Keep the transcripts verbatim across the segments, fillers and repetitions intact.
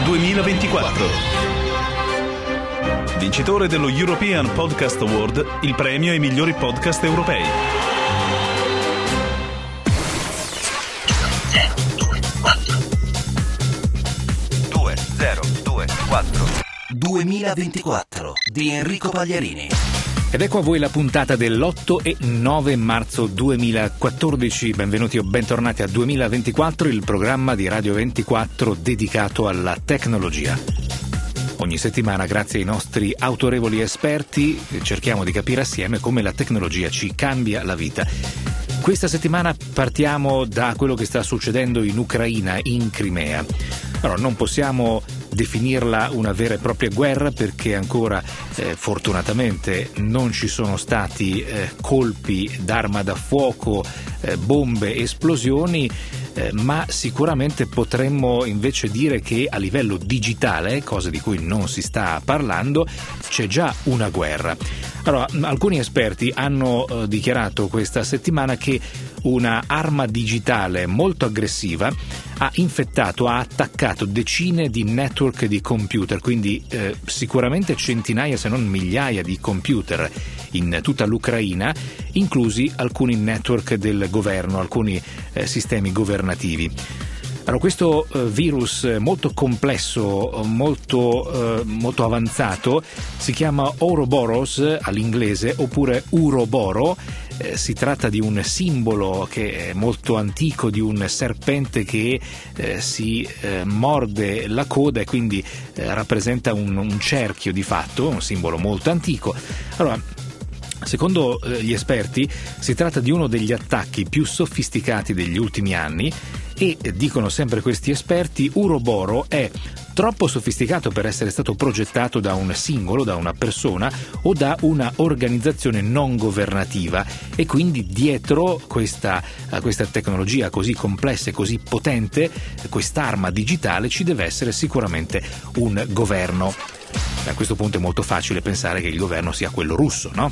duemilaventiquattro. Vincitore dello European Podcast Award, il premio ai migliori podcast europei. duemilaventiquattro duemilaventiquattro di Enrico Pagliarini. Ed ecco a voi la puntata dell'otto e nove marzo duemilaquattordici. Benvenuti o bentornati a duemilaventiquattro, il programma di Radio ventiquattro dedicato alla tecnologia. Ogni settimana, grazie ai nostri autorevoli esperti, cerchiamo di capire assieme come la tecnologia ci cambia la vita. Questa settimana partiamo da quello che sta succedendo in Ucraina, in Crimea. Allora, non possiamo definirla una vera e propria guerra perché ancora eh, fortunatamente non ci sono stati eh, colpi d'arma da fuoco, eh, bombe, esplosioni, eh, ma sicuramente potremmo invece dire che a livello digitale, cosa di cui non si sta parlando, c'è già una guerra. Allora, alcuni esperti hanno eh, dichiarato questa settimana che una arma digitale molto aggressiva ha infettato, ha attaccato decine di network di computer, quindi eh, sicuramente centinaia se non migliaia di computer in tutta l'Ucraina, inclusi alcuni network del governo, alcuni eh, sistemi governativi. Allora, questo eh, virus molto complesso, molto, eh, molto avanzato, si chiama Ouroboros all'inglese oppure Uroboro. Eh, si tratta di un simbolo che è molto antico, di un serpente che eh, si eh, morde la coda e quindi eh, rappresenta un, un cerchio di fatto, un simbolo molto antico. Allora, secondo eh, gli esperti si tratta di uno degli attacchi più sofisticati degli ultimi anni e, dicono sempre questi esperti, Uroboro è troppo sofisticato per essere stato progettato da un singolo, da una persona o da una organizzazione non governativa, e quindi dietro questa, questa tecnologia così complessa e così potente, quest'arma digitale, ci deve essere sicuramente un governo. A questo punto è molto facile pensare che il governo sia quello russo, no?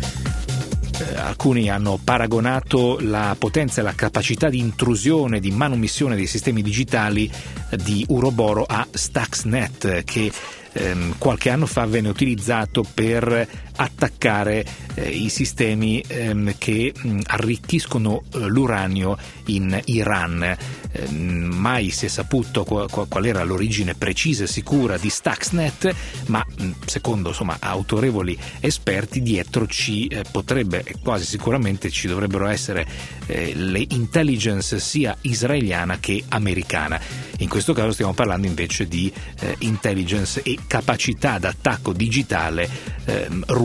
Eh, alcuni hanno paragonato la potenza e la capacità di intrusione, di manomissione dei sistemi digitali di Uroboro a Stuxnet, che ehm, qualche anno fa venne utilizzato per attaccare eh, i sistemi ehm, che mh, arricchiscono eh, l'uranio in Iran. Eh, mai si è saputo qual, qual era l'origine precisa e sicura di Stuxnet, ma mh, secondo insomma autorevoli esperti dietro ci eh, potrebbe e quasi sicuramente ci dovrebbero essere eh, le intelligence sia israeliana che americana. In questo caso stiamo parlando invece di eh, intelligence e capacità d'attacco digitale eh, russa.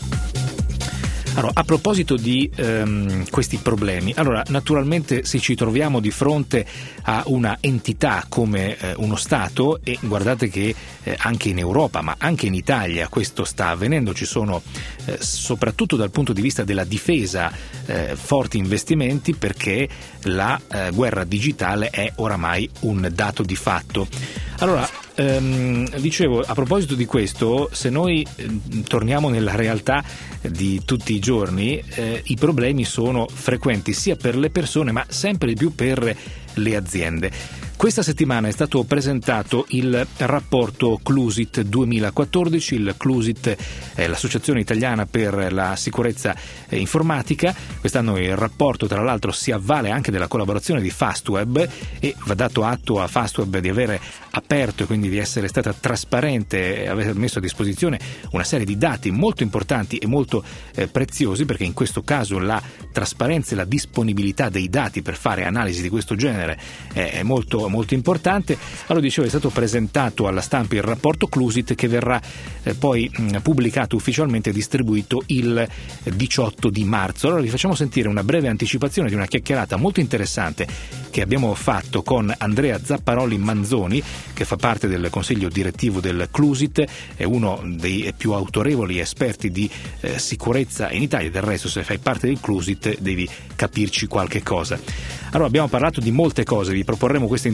Allora, a proposito di ehm, questi problemi, allora naturalmente se ci troviamo di fronte a una entità come eh, uno Stato, e guardate che eh, anche in Europa ma anche in Italia questo sta avvenendo, ci sono eh, soprattutto dal punto di vista della difesa eh, forti investimenti perché la eh, guerra digitale è oramai un dato di fatto. Allora, ehm, dicevo, a proposito di questo, se noi eh, torniamo nella realtà di tutti i giorni, eh, i problemi sono frequenti sia per le persone ma sempre di più per le aziende. Questa settimana è stato presentato il rapporto Clusit duemilaquattordici. Il Clusit è l'Associazione Italiana per la Sicurezza Informatica. Quest'anno il rapporto, tra l'altro, si avvale anche della collaborazione di Fastweb e va dato atto a Fastweb di avere aperto e quindi di essere stata trasparente e aver messo a disposizione una serie di dati molto importanti e molto eh, preziosi, perché in questo caso la trasparenza e la disponibilità dei dati per fare analisi di questo genere è, è molto molto importante. Allora, dicevo, è stato presentato alla stampa il rapporto Clusit che verrà eh, poi mh, pubblicato ufficialmente e distribuito il diciotto di marzo. Allora vi facciamo sentire una breve anticipazione di una chiacchierata molto interessante che abbiamo fatto con Andrea Zapparoli Manzoni, che fa parte del consiglio direttivo del Clusit, è uno dei più autorevoli esperti di eh, sicurezza in Italia. Del resto, se fai parte del Clusit devi capirci qualche cosa. Allora, abbiamo parlato di molte cose, vi proporremo questa intervista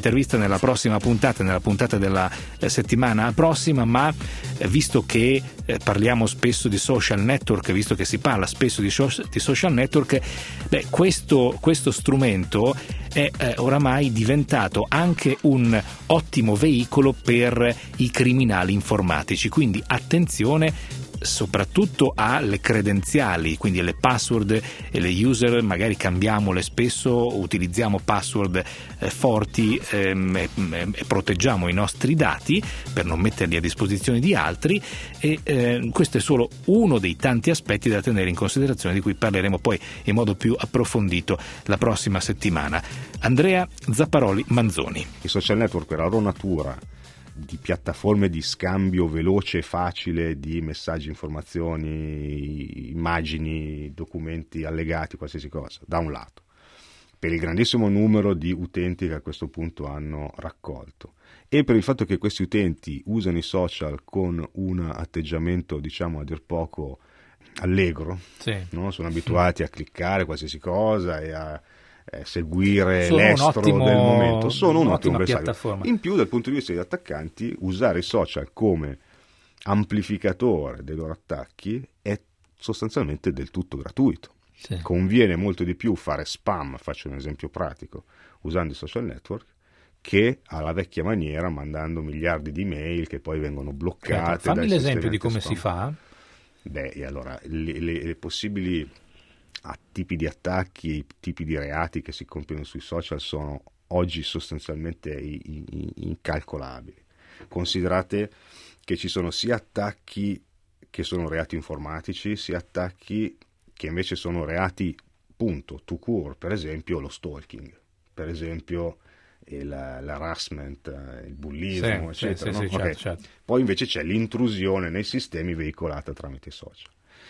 intervista nella prossima puntata, nella puntata della eh, settimana prossima, ma eh, visto che eh, parliamo spesso di social network, visto che si parla spesso di, so- di social network, beh, questo, questo strumento è eh, oramai diventato anche un ottimo veicolo per i criminali informatici, quindi attenzione soprattutto alle credenziali, quindi alle password e le user, magari cambiamole spesso, utilizziamo password eh, forti ehm, e, e proteggiamo i nostri dati per non metterli a disposizione di altri, e eh, questo è solo uno dei tanti aspetti da tenere in considerazione, di cui parleremo poi in modo più approfondito la prossima settimana. Andrea Zapparoli Manzoni. I social network, per la loro natura di piattaforme di scambio veloce e facile di messaggi, informazioni, immagini, documenti allegati, qualsiasi cosa, da un lato, per il grandissimo numero di utenti che a questo punto hanno raccolto, e per il fatto che questi utenti usano i social con un atteggiamento, diciamo, a dir poco allegro, sì. No? Sono abituati a cliccare qualsiasi cosa e a Eh, seguire sono l'estro ottimo, del momento, sono un ottimo piattaforma. In più, dal punto di vista degli attaccanti, usare i social come amplificatore dei loro attacchi è sostanzialmente del tutto gratuito. Sì. Conviene molto di più fare spam, faccio un esempio pratico, usando i social network, che alla vecchia maniera mandando miliardi di mail che poi vengono bloccate. Certo, fammi l'esempio di come spam. Si fa. Beh, e allora le, le, le possibili a tipi di attacchi, i tipi di reati che si compiono sui social sono oggi sostanzialmente incalcolabili. Considerate che ci sono sia attacchi che sono reati informatici, sia attacchi che invece sono reati punto, to court, per esempio lo stalking, per esempio il, l'harassment, il bullismo, sì, eccetera. Sì, no? Sì, okay. certo, certo. Poi invece c'è l'intrusione nei sistemi veicolata tramite i social.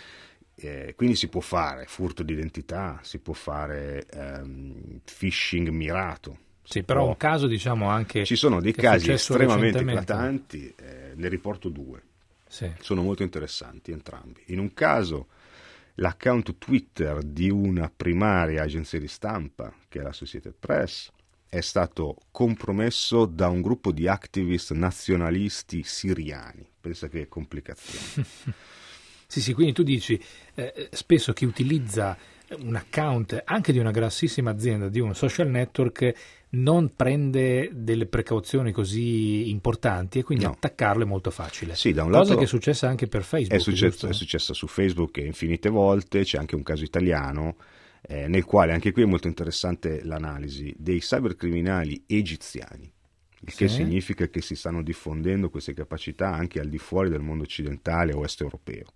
Eh, quindi si può fare furto di identità, si può fare ehm, phishing mirato. Sì, però un caso, diciamo, anche ci sono dei casi estremamente eclatanti, eh, ne riporto due. Sì. Sono molto interessanti entrambi. In un caso l'account Twitter di una primaria agenzia di stampa, che è la Associated Press, è stato compromesso da un gruppo di activist nazionalisti siriani. Pensa che complicazione. Sì, sì, quindi tu dici, eh, spesso chi utilizza un account anche di una grossissima azienda, di un social network, non prende delle precauzioni così importanti e quindi no. attaccarlo è molto facile. Sì, da un Cosa lato che è successa anche per Facebook. È successo, è successa su Facebook infinite volte, c'è anche un caso italiano eh, nel quale anche qui è molto interessante l'analisi dei cybercriminali egiziani. Il che sì. significa che si stanno diffondendo queste capacità anche al di fuori del mondo occidentale o est europeo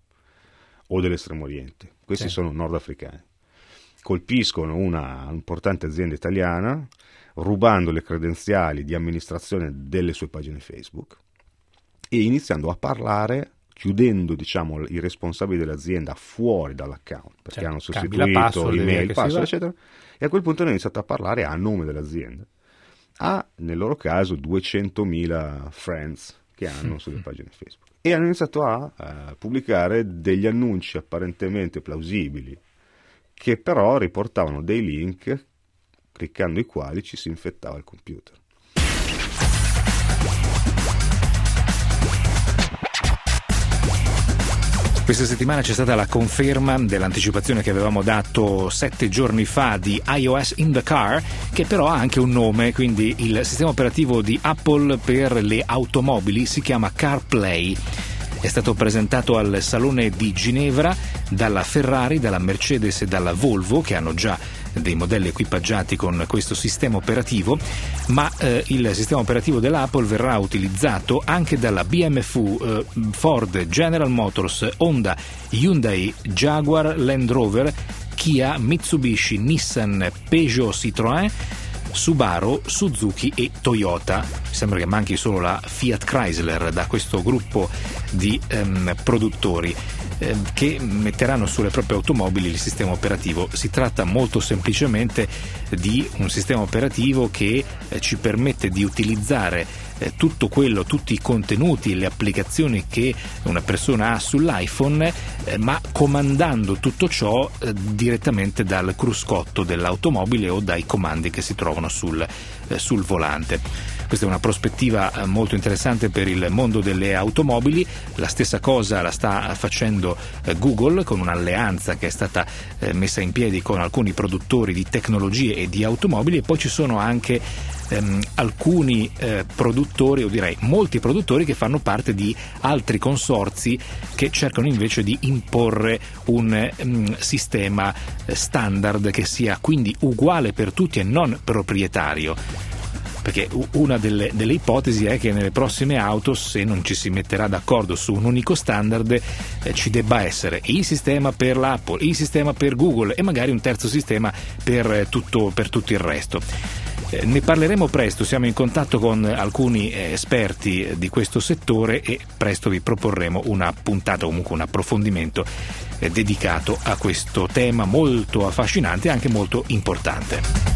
o dell'estremo oriente. Questi sì. sono nordafricani. Colpiscono una importante azienda italiana rubando le credenziali di amministrazione delle sue pagine Facebook e iniziando a parlare, chiudendo, diciamo, i responsabili dell'azienda fuori dall'account perché cioè, hanno sostituito email, password, eccetera, e a quel punto hanno iniziato a parlare a nome dell'azienda. Ha nel loro caso duecentomila friends che hanno sulle pagine Facebook e hanno iniziato a, a pubblicare degli annunci apparentemente plausibili che però riportavano dei link cliccando i quali ci si infettava il computer. Questa settimana c'è stata la conferma dell'anticipazione che avevamo dato sette giorni fa di iOS in the Car, che però ha anche un nome, quindi il sistema operativo di Apple per le automobili si chiama CarPlay. È stato presentato al Salone di Ginevra dalla Ferrari, dalla Mercedes e dalla Volvo, che hanno già dei modelli equipaggiati con questo sistema operativo, ma eh, il sistema operativo dell'Apple verrà utilizzato anche dalla B M W, eh, Ford, General Motors, Honda, Hyundai, Jaguar, Land Rover, Kia, Mitsubishi, Nissan, Peugeot, Citroën, Subaru, Suzuki e Toyota. Mi sembra che manchi solo la Fiat Chrysler da questo gruppo di ehm, produttori. eh, che metteranno sulle proprie automobili il sistema operativo. Si tratta molto semplicemente di un sistema operativo che eh, ci permette di utilizzare eh, tutto quello, tutti i contenuti, le applicazioni che una persona ha sull'iPhone, eh, ma comandando tutto ciò eh, direttamente dal cruscotto dell'automobile o dai comandi che si trovano sul, eh, sul volante. Questa è una prospettiva molto interessante per il mondo delle automobili. La stessa cosa la sta facendo Google con un'alleanza che è stata messa in piedi con alcuni produttori di tecnologie e di automobili, e poi ci sono anche ehm, alcuni eh, produttori, o direi molti produttori, che fanno parte di altri consorzi che cercano invece di imporre un um, sistema standard che sia quindi uguale per tutti e non proprietario. Perché una delle, delle ipotesi è che nelle prossime auto, se non ci si metterà d'accordo su un unico standard, eh, ci debba essere il sistema per l'Apple, il sistema per Google e magari un terzo sistema per, eh, tutto, per tutto il resto. Eh, ne parleremo presto, siamo in contatto con alcuni eh, esperti di questo settore e presto vi proporremo una puntata, comunque un approfondimento eh, dedicato a questo tema molto affascinante e anche molto importante.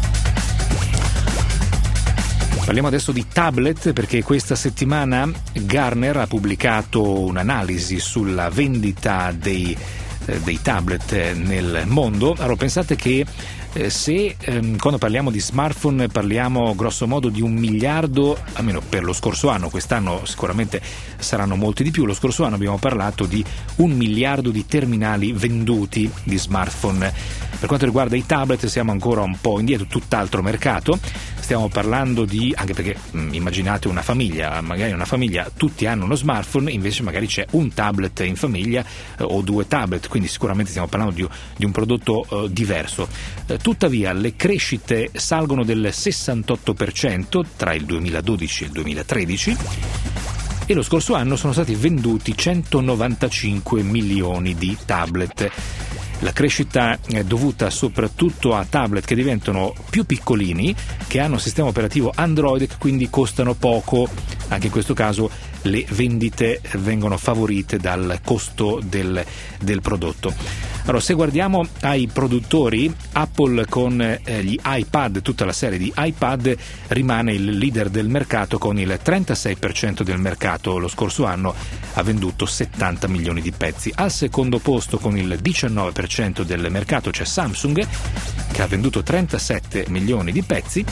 Parliamo adesso di tablet, perché questa settimana Gartner ha pubblicato un'analisi sulla vendita dei, eh, dei tablet nel mondo. Allora, pensate che eh, se ehm, quando parliamo di smartphone parliamo grosso modo di un miliardo, almeno per lo scorso anno, quest'anno sicuramente saranno molti di più, lo scorso anno abbiamo parlato di un miliardo di terminali venduti di smartphone. Per quanto riguarda i tablet siamo ancora un po' indietro, tutt'altro mercato. Stiamo parlando di, anche perché mh, immaginate una famiglia, magari una famiglia tutti hanno uno smartphone, invece magari c'è un tablet in famiglia eh, o due tablet, quindi sicuramente stiamo parlando di, di un prodotto eh, diverso. Eh, tuttavia le crescite salgono del sessantotto per cento tra il duemiladodici e il duemilatredici e lo scorso anno sono stati venduti centonovantacinque milioni di tablet. La crescita è dovuta soprattutto a tablet che diventano più piccolini, che hanno un sistema operativo Android e che quindi costano poco. Anche in questo caso le vendite vengono favorite dal costo del, del prodotto. Allora, se guardiamo ai produttori, Apple con eh, gli iPad, tutta la serie di iPad, rimane il leader del mercato con il trentasei per cento del mercato. Lo scorso anno ha venduto settanta milioni di pezzi. Al secondo posto con il diciannove per cento del mercato c'è Samsung, che ha venduto trentasette milioni di pezzi,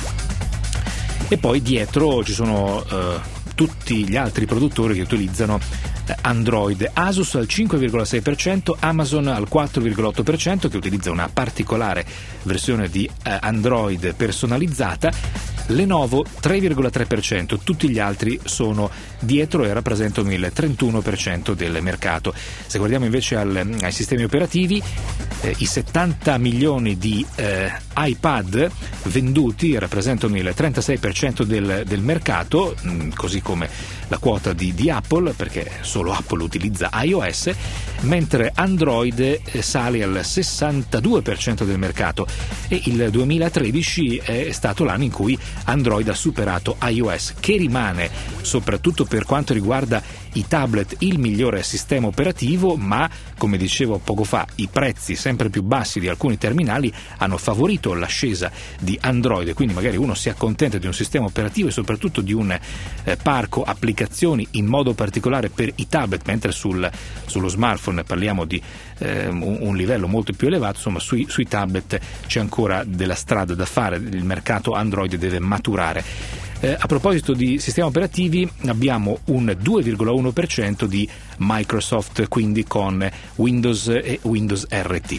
e poi dietro ci sono eh, tutti gli altri produttori che utilizzano Android. Asus al cinque virgola sei per cento, Amazon al quattro virgola otto per cento, che utilizza una particolare versione di eh, Android personalizzata, Lenovo tre virgola tre per cento, tutti gli altri sono dietro e rappresentano il trentuno per cento del mercato. Se guardiamo invece al, ai sistemi operativi, eh, i settanta milioni di eh, iPad venduti rappresentano il trentasei per cento del, del mercato, mh, così come la quota di, di Apple, perché solo Apple utilizza iOS, mentre Android eh, sale al sessantadue per cento del mercato, e il duemilatredici è stato l'anno in cui Android ha superato iOS, che rimane, soprattutto per quanto riguarda i tablet, il migliore sistema operativo, ma come dicevo poco fa, i prezzi sempre più bassi di alcuni terminali hanno favorito l'ascesa di Android, quindi magari uno si accontenta di un sistema operativo e soprattutto di un eh, parco applicazioni in modo particolare per i tablet, mentre sul, sullo smartphone parliamo di eh, un, un livello molto più elevato. Insomma, sui, sui tablet c'è ancora della strada da fare, il mercato Android deve maturare. Eh, a proposito di sistemi operativi, abbiamo un due virgola uno per cento di Microsoft, quindi con Windows e Windows R T.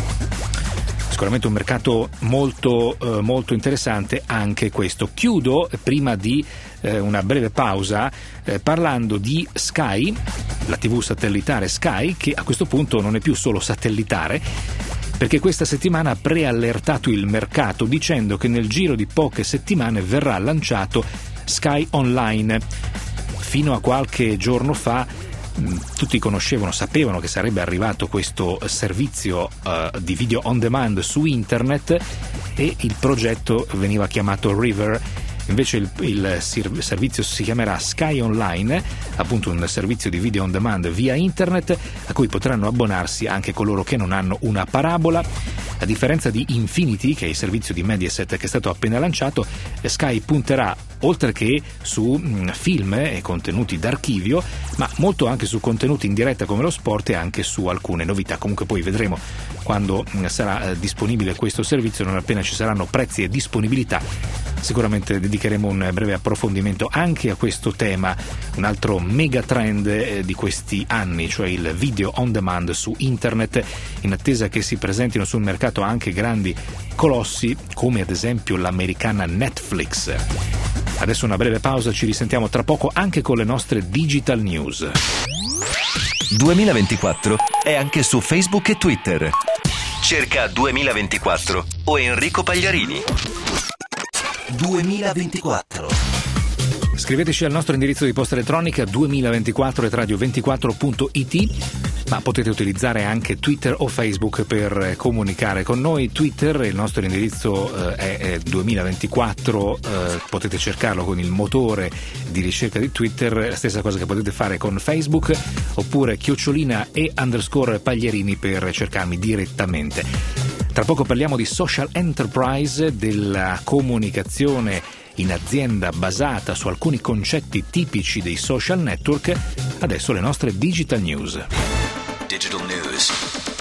Sicuramente un mercato molto, eh, molto interessante anche questo. Chiudo prima di eh, una breve pausa eh, parlando di Sky, la tivù satellitare Sky, che a questo punto non è più solo satellitare, perché questa settimana ha preallertato il mercato dicendo che nel giro di poche settimane verrà lanciato Sky Online. Fino a qualche giorno fa mh, tutti conoscevano, sapevano che sarebbe arrivato questo servizio uh, di video on demand su internet, e il progetto veniva chiamato River, Invece il, il servizio si chiamerà Sky Online, appunto un servizio di video on demand via internet a cui potranno abbonarsi anche coloro che non hanno una parabola. A differenza di Infinity, che è il servizio di Mediaset che è stato appena lanciato, Sky punterà oltre che su mh, film e contenuti d'archivio, ma molto anche su contenuti in diretta come lo sport e anche su alcune novità. Comunque poi vedremo quando mh, sarà eh, disponibile questo servizio, non appena ci saranno prezzi e disponibilità. Sicuramente dedicheremo un breve approfondimento anche a questo tema, un altro mega trend eh, di questi anni, cioè il video on demand su internet, in attesa che si presentino sul mercato anche grandi colossi come ad esempio l'americana Netflix. Adesso una breve pausa, ci risentiamo tra poco anche con le nostre Digital News. duemilaventiquattro è anche su Facebook e Twitter. Cerca duemilaventiquattro o Enrico Pagliarini. duemilaventiquattro. Scriveteci al nostro indirizzo di posta elettronica duemilaventiquattro at radio ventiquattro punto it, ma potete utilizzare anche Twitter o Facebook per comunicare con noi. Twitter, il nostro indirizzo eh, è duemilaventiquattro, eh, potete cercarlo con il motore di ricerca di Twitter, la stessa cosa che potete fare con Facebook, oppure chiocciolina e underscore Pagliarini per cercarmi direttamente. Tra poco parliamo di social enterprise, della comunicazione in azienda basata su alcuni concetti tipici dei social network. Adesso le nostre Digital News. Digital News.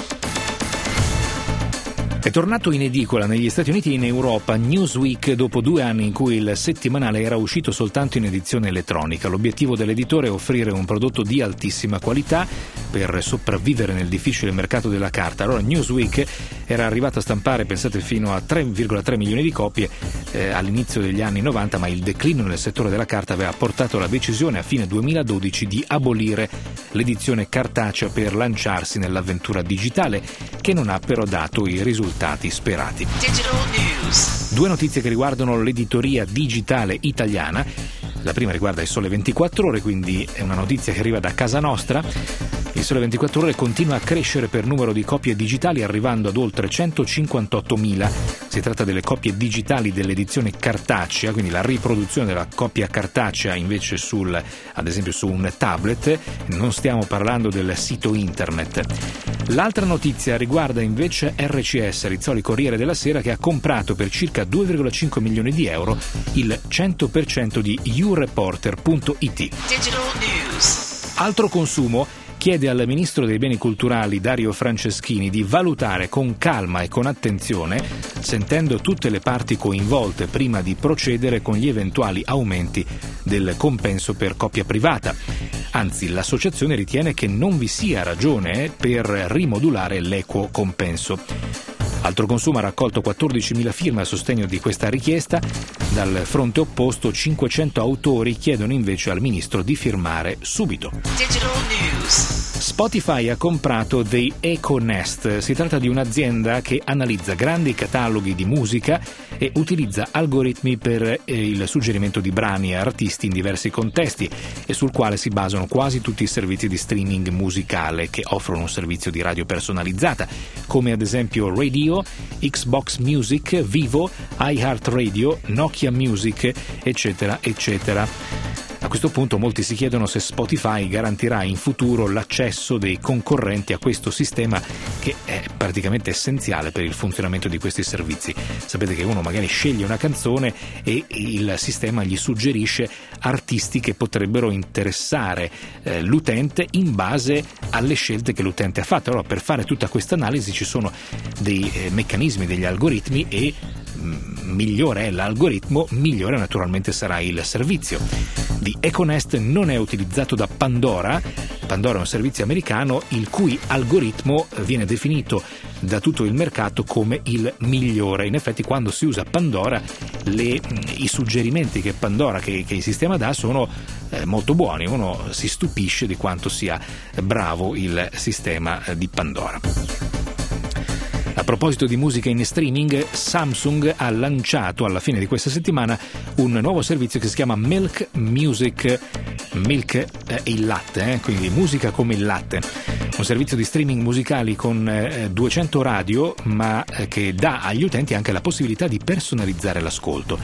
È tornato in edicola negli Stati Uniti e in Europa Newsweek dopo due anni in cui il settimanale era uscito soltanto in edizione elettronica. L'obiettivo dell'editore è offrire un prodotto di altissima qualità per sopravvivere nel difficile mercato della carta. Allora Newsweek era arrivato a stampare, pensate, fino a tre virgola tre milioni di copie eh, all'inizio degli anni novanta, ma il declino nel settore della carta aveva portato alla decisione a fine duemiladodici di abolire l'edizione cartacea per lanciarsi nell'avventura digitale, che non ha però dato i risultati sperati. Digital News. Due notizie che riguardano l'editoria digitale italiana. La prima riguarda il Sole ventiquattro Ore, quindi è una notizia che arriva da casa nostra. Il Sole ventiquattro Ore continua a crescere per numero di copie digitali, arrivando ad oltre centocinquantottomila. Si tratta delle copie digitali dell'edizione cartacea, quindi la riproduzione della copia cartacea invece sul, ad esempio su un tablet. Non stiamo parlando del sito internet. L'altra notizia riguarda invece R C S, Rizzoli Corriere della Sera, che ha comprato per circa due virgola cinque milioni di euro il cento per cento di u reporter punto it. Digital News. Altro consumo chiede al ministro dei beni culturali Dario Franceschini di valutare con calma e con attenzione, sentendo tutte le parti coinvolte prima di procedere con gli eventuali aumenti del compenso per copia privata. Anzi, l'associazione ritiene che non vi sia ragione per rimodulare l'equo compenso. Altro consumo ha raccolto quattordicimila firme a sostegno di questa richiesta. Dal fronte opposto, cinquecento autori chiedono invece al ministro di firmare subito. Digital News. Spotify ha comprato dei EcoNest. Si tratta di un'azienda che analizza grandi cataloghi di musica e utilizza algoritmi per il suggerimento di brani e artisti in diversi contesti, e sul quale si basano quasi tutti i servizi di streaming musicale che offrono un servizio di radio personalizzata, come ad esempio Radio, Xbox Music, Vivo, iHeartRadio, Nokia Music, eccetera, eccetera. A questo punto molti si chiedono se Spotify garantirà in futuro l'accesso dei concorrenti a questo sistema, che è praticamente essenziale per il funzionamento di questi servizi. Sapete che uno magari sceglie una canzone e il sistema gli suggerisce artisti che potrebbero interessare eh, l'utente in base alle scelte che l'utente ha fatto. Allora, per fare tutta questa analisi ci sono dei eh, meccanismi, degli algoritmi, e migliore è l'algoritmo, migliore naturalmente sarà il servizio. Di EcoNest non è utilizzato da Pandora. Pandora è un servizio americano il cui algoritmo viene definito da tutto il mercato come il migliore. In effetti, quando si usa Pandora, le, i suggerimenti che Pandora, che, che il sistema dà, sono eh, molto buoni. Uno si stupisce di quanto sia bravo il sistema di Pandora. A proposito di musica in streaming, Samsung ha lanciato alla fine di questa settimana un nuovo servizio che si chiama Milk Music. Milk è il latte, eh? Quindi musica come il latte. Un servizio di streaming musicali con eh, duecento radio, ma eh, che dà agli utenti anche la possibilità di personalizzare l'ascolto.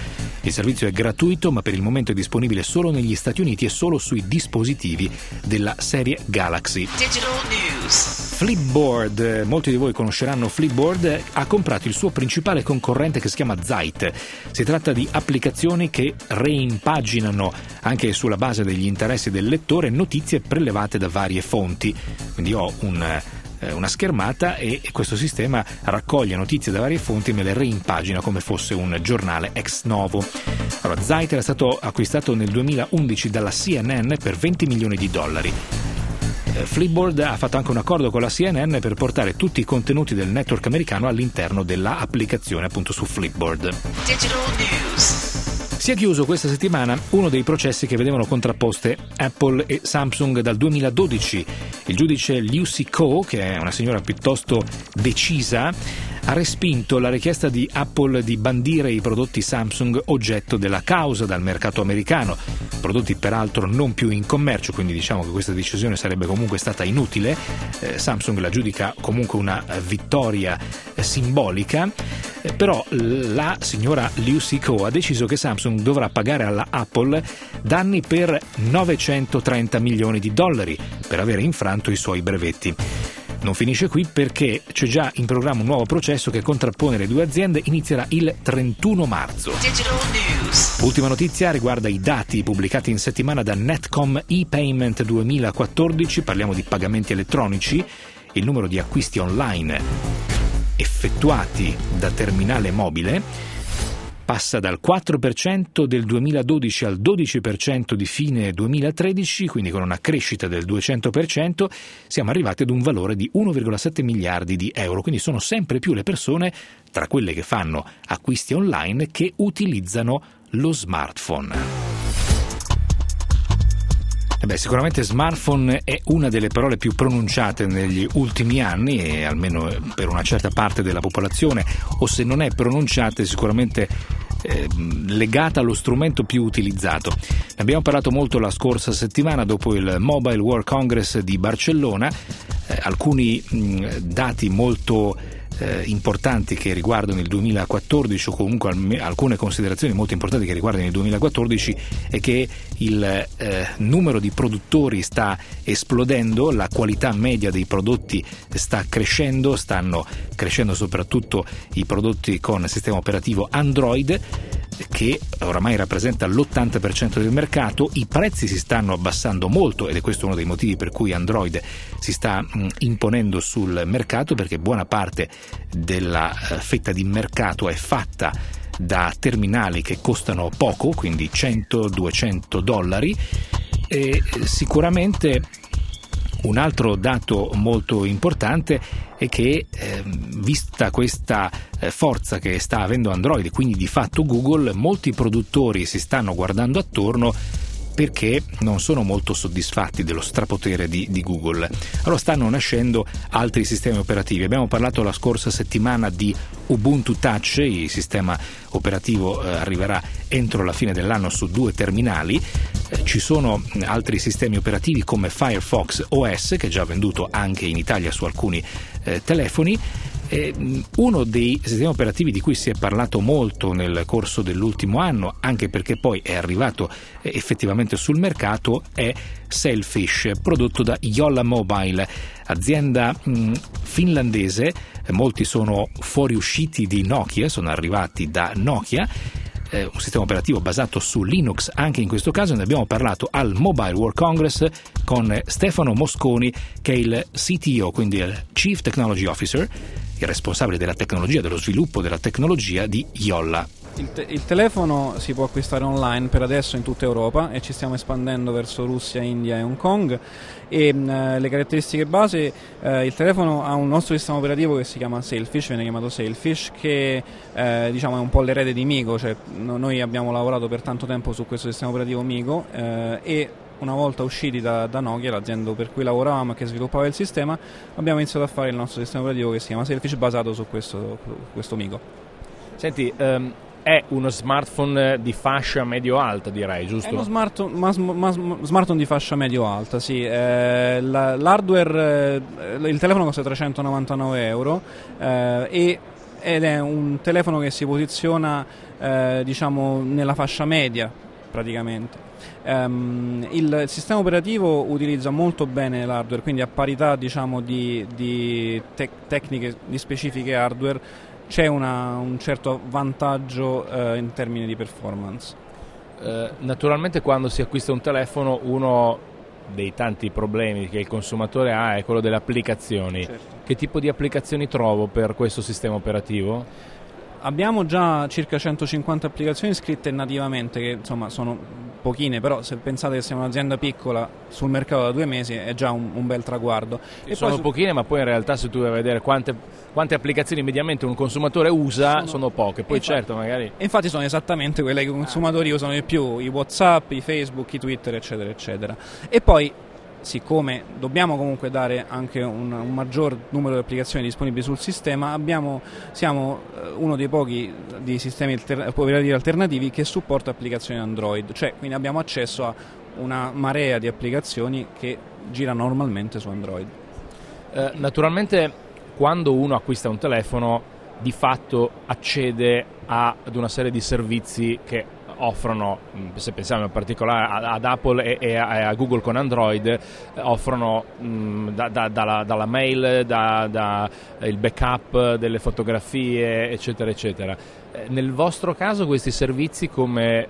Il servizio è gratuito, ma per il momento è disponibile solo negli Stati Uniti e solo sui dispositivi della serie Galaxy. Digital News. Flipboard, molti di voi conosceranno Flipboard, ha comprato il suo principale concorrente che si chiama Zeit. Si tratta di applicazioni che reimpaginano anche sulla base degli interessi del lettore notizie prelevate da varie fonti. Quindi ho un una schermata e questo sistema raccoglie notizie da varie fonti e me le reimpagina come fosse un giornale ex novo. Allora, Zeit era stato acquistato nel duemilaundici dalla C N N per venti milioni di dollari. Flipboard ha fatto anche un accordo con la C N N per portare tutti i contenuti del network americano all'interno dell'applicazione appunto su Flipboard. Digital News. Si è chiuso questa settimana uno dei processi che vedevano contrapposte Apple e Samsung dal duemiladodici. Il giudice Lucy Koh, che è una signora piuttosto decisa, ha respinto la richiesta di Apple di bandire i prodotti Samsung oggetto della causa dal mercato americano, prodotti peraltro non più in commercio, quindi diciamo che questa decisione sarebbe comunque stata inutile. Eh, Samsung la giudica comunque una vittoria eh, simbolica, eh, però la signora Lucy Koh ha deciso che Samsung dovrà pagare alla Apple danni per novecentotrenta milioni di dollari per aver infranto i suoi brevetti. Non finisce qui, perché c'è già in programma un nuovo processo che contrappone le due aziende, inizierà il trentuno marzo. Digital News. Ultima notizia riguarda i dati pubblicati in settimana da Netcom ePayment duemilaquattordici, parliamo di pagamenti elettronici. Il numero di acquisti online effettuati da terminale mobile passa dal quattro per cento del duemiladodici al dodici per cento di fine duemilatredici, quindi con una crescita del duecento per cento siamo arrivati ad un valore di uno virgola sette miliardi di euro, quindi sono sempre più le persone, tra quelle che fanno acquisti online, che utilizzano lo smartphone. Eh beh, sicuramente smartphone è una delle parole più pronunciate negli ultimi anni, e almeno per una certa parte della popolazione, o se non è pronunciata è sicuramente eh, legata allo strumento più utilizzato. Ne abbiamo parlato molto la scorsa settimana dopo il Mobile World Congress di Barcellona, eh, alcuni mh, dati molto Eh, importanti che riguardano il duemilaquattordici, o comunque alme, alcune considerazioni molto importanti che riguardano il duemilaquattordici, è che il eh, numero di produttori sta esplodendo, la qualità media dei prodotti sta crescendo, stanno crescendo soprattutto i prodotti con sistema operativo Android, che oramai rappresenta l'ottanta per cento del mercato. I prezzi si stanno abbassando molto ed è questo uno dei motivi per cui Android si sta mh, imponendo sul mercato, perché buona parte della uh, fetta di mercato è fatta da terminali che costano poco, quindi cento duecento dollari. E sicuramente un altro dato molto importante è che eh, vista questa eh, forza che sta avendo Android, quindi di fatto Google, molti produttori si stanno guardando attorno perché non sono molto soddisfatti dello strapotere di, di Google. Allora stanno nascendo altri sistemi operativi. Abbiamo parlato la scorsa settimana di Ubuntu Touch, il sistema operativo eh, arriverà entro la fine dell'anno su due terminali. Eh, ci sono altri sistemi operativi come Firefox O S, che è già venduto anche in Italia su alcuni eh, telefoni. Uno dei sistemi operativi di cui si è parlato molto nel corso dell'ultimo anno, anche perché poi è arrivato effettivamente sul mercato, è Sailfish, prodotto da Yolla Mobile, azienda mh, finlandese. Molti sono fuoriusciti di Nokia, sono arrivati da Nokia. Un sistema operativo basato su Linux anche in questo caso. Ne abbiamo parlato al Mobile World Congress con Stefano Mosconi, che è il C T O, quindi il Chief Technology Officer, il responsabile della tecnologia, dello sviluppo della tecnologia di Yolla. Il, te- il telefono si può acquistare online per adesso in tutta Europa e ci stiamo espandendo verso Russia, India e Hong Kong. E mh, le caratteristiche base, eh, il telefono ha un nostro sistema operativo che si chiama Sailfish, viene chiamato Sailfish, che eh, diciamo è un po' l'erede di Migo, cioè no, noi abbiamo lavorato per tanto tempo su questo sistema operativo Migo eh, e una volta usciti da, da Nokia, l'azienda per cui lavoravamo e che sviluppava il sistema, abbiamo iniziato a fare il nostro sistema operativo che si chiama Sailfish, basato su questo, questo Migo. Senti, um... è uno smartphone di fascia medio-alta, direi, giusto? È uno smart, ma, ma, smartphone di fascia medio-alta, sì. Eh, la, l'hardware, eh, il telefono costa trecentonovantanove euro eh, e, ed è un telefono che si posiziona eh, diciamo nella fascia media praticamente. Um, il sistema operativo utilizza molto bene l'hardware, quindi a parità diciamo di, di tec- tecniche, di specifiche hardware, c'è una, un certo vantaggio uh, in termini di performance. Uh, naturalmente quando si acquista un telefono, uno dei tanti problemi che il consumatore ha è quello delle applicazioni. Certo. Che tipo di applicazioni trovo per questo sistema operativo? Abbiamo già circa centocinquanta applicazioni scritte nativamente, che insomma sono pochine, però se pensate che siamo un'azienda piccola sul mercato da due mesi è già un, un bel traguardo. E sono poi su... pochine, ma poi in realtà se tu vai a vedere quante, quante applicazioni mediamente un consumatore usa, sono, sono poche. Poi infatti, certo magari... Infatti sono esattamente quelle che i consumatori ah. usano di più, i WhatsApp, i Facebook, i Twitter, eccetera, eccetera. E poi, siccome dobbiamo comunque dare anche un, un maggior numero di applicazioni disponibili sul sistema, abbiamo, siamo uno dei pochi di sistemi alter, operativi alternativi che supporta applicazioni Android, cioè quindi abbiamo accesso a una marea di applicazioni che girano normalmente su Android. Eh, naturalmente quando uno acquista un telefono di fatto accede a, ad una serie di servizi che offrono, se pensiamo in particolare ad Apple e a Google con Android, offrono da, da, dalla, dalla mail, da, da il backup delle fotografie, eccetera, eccetera. Nel vostro caso questi servizi come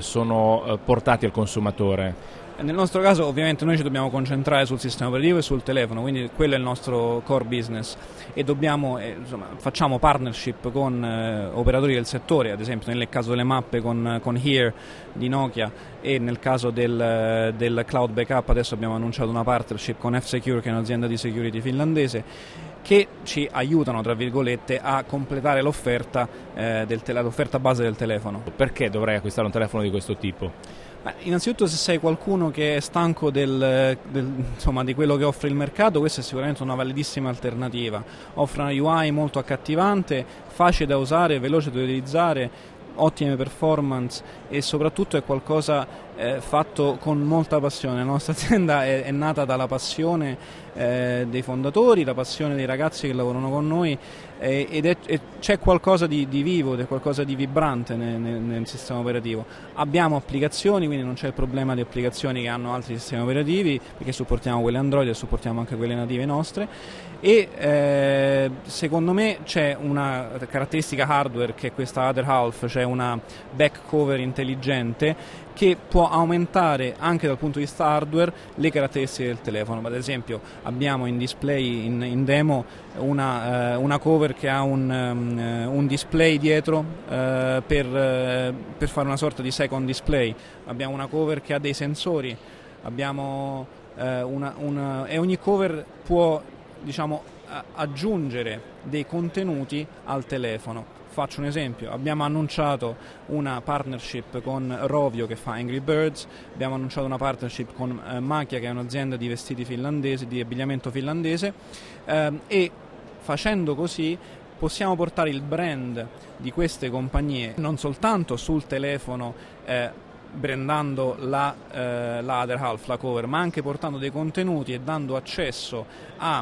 sono portati al consumatore? Nel nostro caso ovviamente noi ci dobbiamo concentrare sul sistema operativo e sul telefono, quindi quello è il nostro core business e dobbiamo, eh, insomma, facciamo partnership con eh, operatori del settore, ad esempio nel caso delle mappe con, con Here di Nokia e nel caso del, del cloud backup adesso abbiamo annunciato una partnership con F-Secure, che è un'azienda di security finlandese, che ci aiutano tra virgolette a completare l'offerta, eh, del te- l'offerta base del telefono. Perché dovrei acquistare un telefono di questo tipo? Beh, innanzitutto se sei qualcuno che è stanco del, del, insomma, di quello che offre il mercato, questa è sicuramente una validissima alternativa. Offre una U I molto accattivante, facile da usare, veloce da utilizzare, ottime performance e soprattutto è qualcosa eh, fatto con molta passione. La nostra azienda è, è nata dalla passione eh, dei fondatori, la passione dei ragazzi che lavorano con noi eh, ed è, e c'è qualcosa di, di vivo, c'è qualcosa di vibrante nel, nel, nel sistema operativo. Abbiamo applicazioni, quindi non c'è il problema di applicazioni che hanno altri sistemi operativi, perché supportiamo quelle Android e supportiamo anche quelle native nostre e eh, secondo me c'è una caratteristica hardware che è questa other half, cioè una back cover intelligente che può aumentare anche dal punto di vista hardware le caratteristiche del telefono. Ad esempio abbiamo in display, in, in demo, una, uh, una cover che ha un, um, un display dietro uh, per, uh, per fare una sorta di second display. Abbiamo una cover che ha dei sensori, abbiamo uh, una, una, e ogni cover può, diciamo, aggiungere dei contenuti al telefono. Faccio un esempio, abbiamo annunciato una partnership con Rovio che fa Angry Birds, abbiamo annunciato una partnership con eh, Macchia, che è un'azienda di vestiti finlandesi, di abbigliamento finlandese ehm, e facendo così possiamo portare il brand di queste compagnie non soltanto sul telefono eh, brandando la, eh, la other half, la cover, ma anche portando dei contenuti e dando accesso a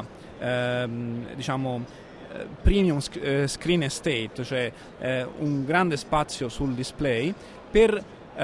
ehm, diciamo premium screen estate, cioè eh, un grande spazio sul display per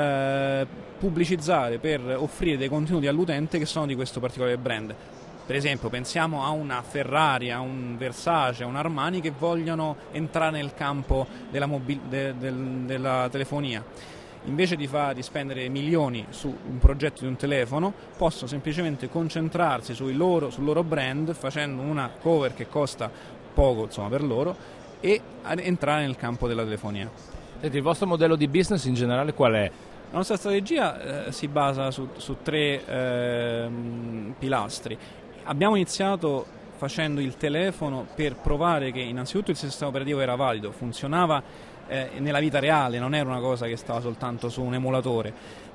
eh, pubblicizzare, per offrire dei contenuti all'utente che sono di questo particolare brand. Per esempio pensiamo a una Ferrari, a un Versace, a un Armani che vogliono entrare nel campo della, mobil- de- del, della telefonia. Invece di, fa, di spendere milioni su un progetto di un telefono, possono semplicemente concentrarsi sui loro, sul loro brand facendo una cover che costa poco, insomma, per loro, e entrare nel campo della telefonia. Senti, il vostro modello di business in generale qual è? La nostra strategia eh, si basa su, su tre eh, pilastri. Abbiamo iniziato facendo il telefono per provare che innanzitutto il sistema operativo era valido, funzionava eh, nella vita reale, non era una cosa che stava soltanto su un emulatore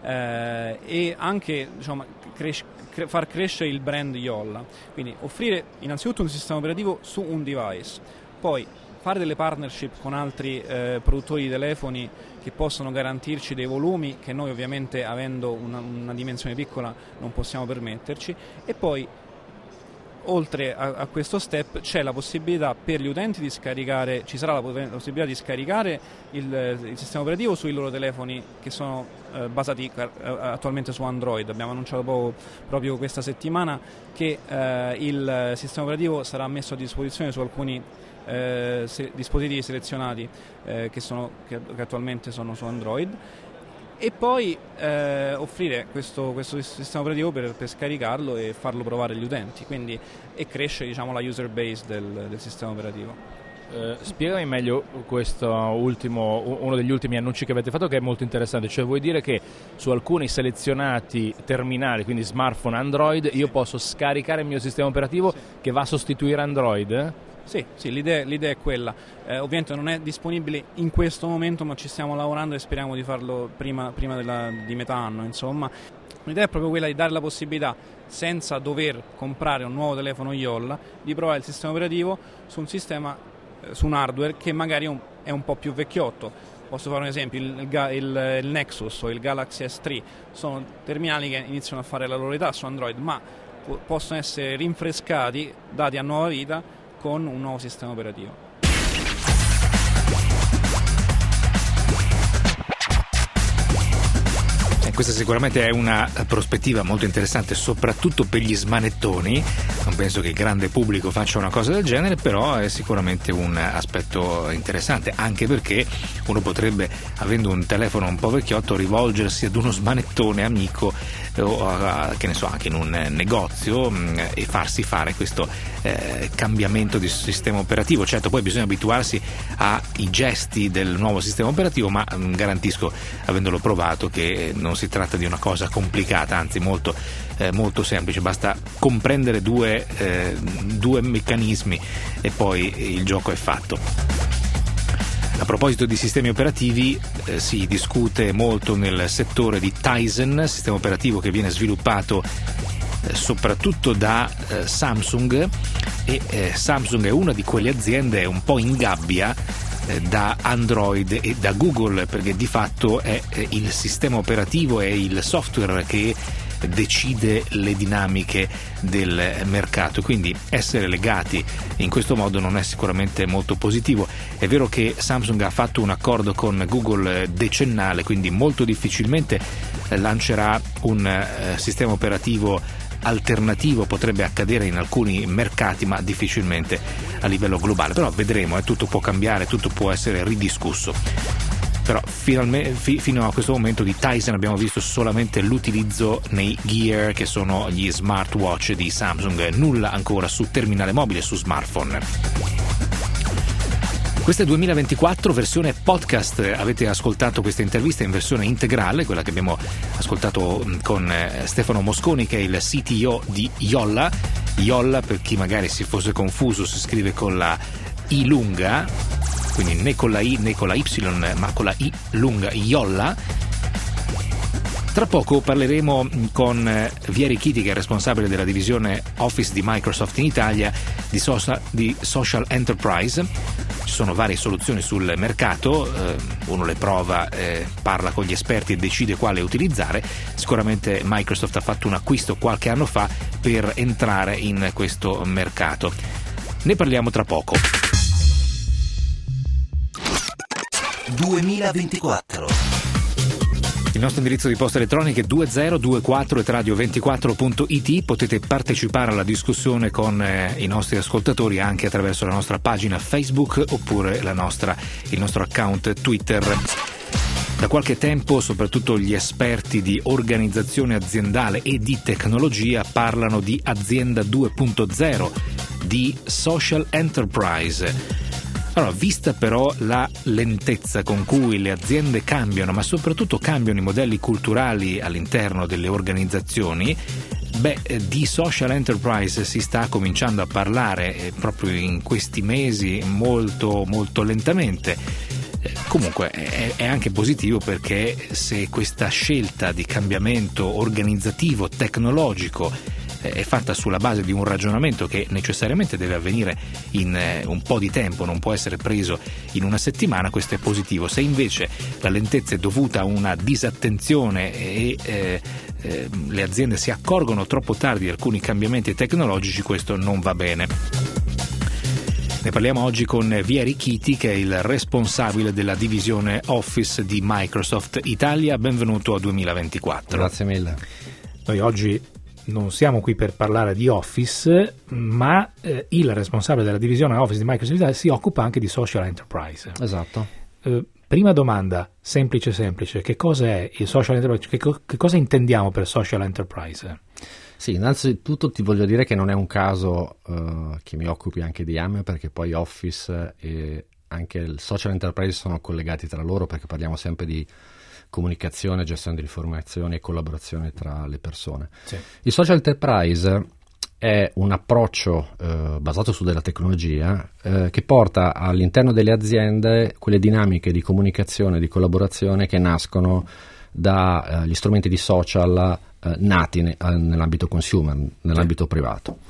eh, e anche, diciamo, cres- cre- far crescere il brand Jolla, quindi offrire innanzitutto un sistema operativo su un device, poi fare delle partnership con altri eh, produttori di telefoni che possono garantirci dei volumi che noi ovviamente avendo una, una dimensione piccola non possiamo permetterci, e poi oltre a, a questo step c'è la possibilità per gli utenti di scaricare, ci sarà la, la possibilità di scaricare il, il sistema operativo sui loro telefoni che sono eh, basati eh, attualmente su Android. Abbiamo annunciato poco, proprio questa settimana che eh, il sistema operativo sarà messo a disposizione su alcuni eh, se, dispositivi selezionati eh, che, sono, che, che attualmente sono su Android, e poi eh, offrire questo, questo sistema operativo per, per scaricarlo e farlo provare agli utenti, quindi, e cresce, diciamo, la user base del, del sistema operativo. Eh, spiegami meglio questo ultimo, uno degli ultimi annunci che avete fatto, che è molto interessante. Cioè, vuoi dire che su alcuni selezionati terminali, quindi smartphone Android, io posso scaricare il mio sistema operativo sì. che va a sostituire Android? Sì, sì, l'idea, l'idea è quella. Eh, ovviamente non è disponibile in questo momento, ma ci stiamo lavorando e speriamo di farlo prima, prima della, di metà anno, insomma. L'idea è proprio quella di dare la possibilità, senza dover comprare un nuovo telefono Yolla, di provare il sistema operativo su un sistema, eh, su un hardware che magari è un, è un po' più vecchiotto. Posso fare un esempio, il, il, il Nexus o il Galaxy S tre sono terminali che iniziano a fare la loro età su Android, ma po- possono essere rinfrescati, dati a nuova vita, con un nuovo sistema operativo. Questa sicuramente è una prospettiva molto interessante, soprattutto per gli smanettoni. Non penso che il grande pubblico faccia una cosa del genere, però è sicuramente un aspetto interessante, anche perché uno potrebbe, avendo un telefono un po' vecchiotto, rivolgersi ad uno smanettone amico o a, che ne so, anche in un negozio mh, e farsi fare questo eh, cambiamento di sistema operativo. Certo, poi bisogna abituarsi ai gesti del nuovo sistema operativo, ma mh, garantisco, avendolo provato, che non si tratta di una cosa complicata, anzi molto, eh, molto semplice. Basta comprendere due, eh, due meccanismi e poi il gioco è fatto. A proposito di sistemi operativi, eh, si discute molto nel settore di Tizen, sistema operativo che viene sviluppato eh, soprattutto da eh, Samsung, e eh, Samsung è una di quelle aziende un po' in gabbia eh, da Android e da Google, perché di fatto è eh, il sistema operativo e il software che decide le dinamiche del mercato, quindi essere legati in questo modo non è sicuramente molto positivo. È vero che Samsung ha fatto un accordo con Google decennale, quindi molto difficilmente lancerà un eh, sistema operativo alternativo, potrebbe accadere in alcuni mercati ma difficilmente a livello globale, però vedremo, eh, tutto può cambiare, tutto può essere ridiscusso. Però finalmente, fi, fino a questo momento di Tizen abbiamo visto solamente l'utilizzo nei Gear, che sono gli smartwatch di Samsung, nulla ancora su terminale mobile, su smartphone. Questa è duemilaventiquattro, versione podcast. Avete ascoltato questa intervista in versione integrale, quella che abbiamo ascoltato con Stefano Mosconi, che è il C T O di Yolla. Yolla, per chi magari si fosse confuso, si scrive con la I lunga, quindi né con la I né con la Y, ma con la I lunga, Yolla. Tra poco parleremo con Vieri Chiti, che è responsabile della divisione Office di Microsoft in Italia, di social, di social enterprise. Ci sono varie soluzioni sul mercato, eh, uno le prova, eh, parla con gli esperti e decide quale utilizzare. Sicuramente Microsoft ha fatto un acquisto qualche anno fa per entrare in questo mercato. Ne parliamo tra poco. duemilaventiquattro. Il nostro indirizzo di posta elettronica è due zero due quattro et radio ventiquattro punto it. Potete partecipare alla discussione con eh, i nostri ascoltatori anche attraverso la nostra pagina Facebook oppure la nostra, il nostro account Twitter. Da qualche tempo, soprattutto gli esperti di organizzazione aziendale e di tecnologia parlano di azienda due punto zero, di social enterprise. Allora, vista però la lentezza con cui le aziende cambiano, ma soprattutto cambiano i modelli culturali all'interno delle organizzazioni, beh, di social enterprise si sta cominciando a parlare eh, proprio in questi mesi molto molto lentamente. Eh, comunque è, è anche positivo, perché se questa scelta di cambiamento organizzativo, tecnologico eh, è fatta sulla base di un ragionamento che necessariamente deve avvenire in eh, un po' di tempo, non può essere preso in una settimana, questo è positivo. Se invece la lentezza è dovuta a una disattenzione e eh, eh, le aziende si accorgono troppo tardi di alcuni cambiamenti tecnologici, questo non va bene. Ne parliamo oggi con Vieri Chiti, che è il responsabile della divisione Office di Microsoft Italia. Benvenuto a duemilaventiquattro. Grazie mille. Noi oggi non siamo qui per parlare di Office, ma eh, il responsabile della divisione Office di Microsoft Italia si occupa anche di social enterprise. Esatto. Eh, prima domanda, semplice semplice, che cosa è il social enterprise? Che, co- che cosa intendiamo per social enterprise? Sì, innanzitutto ti voglio dire che non è un caso uh, che mi occupi anche di Yammer, perché poi Office e anche il social enterprise sono collegati tra loro, perché parliamo sempre di comunicazione, gestione delle informazioni e collaborazione tra le persone. Sì. Il social enterprise è un approccio uh, basato su della tecnologia uh, che porta all'interno delle aziende quelle dinamiche di comunicazione e di collaborazione che nascono dagli uh, strumenti di social uh, nati ne, uh, nell'ambito consumer, nell'ambito sì. privato,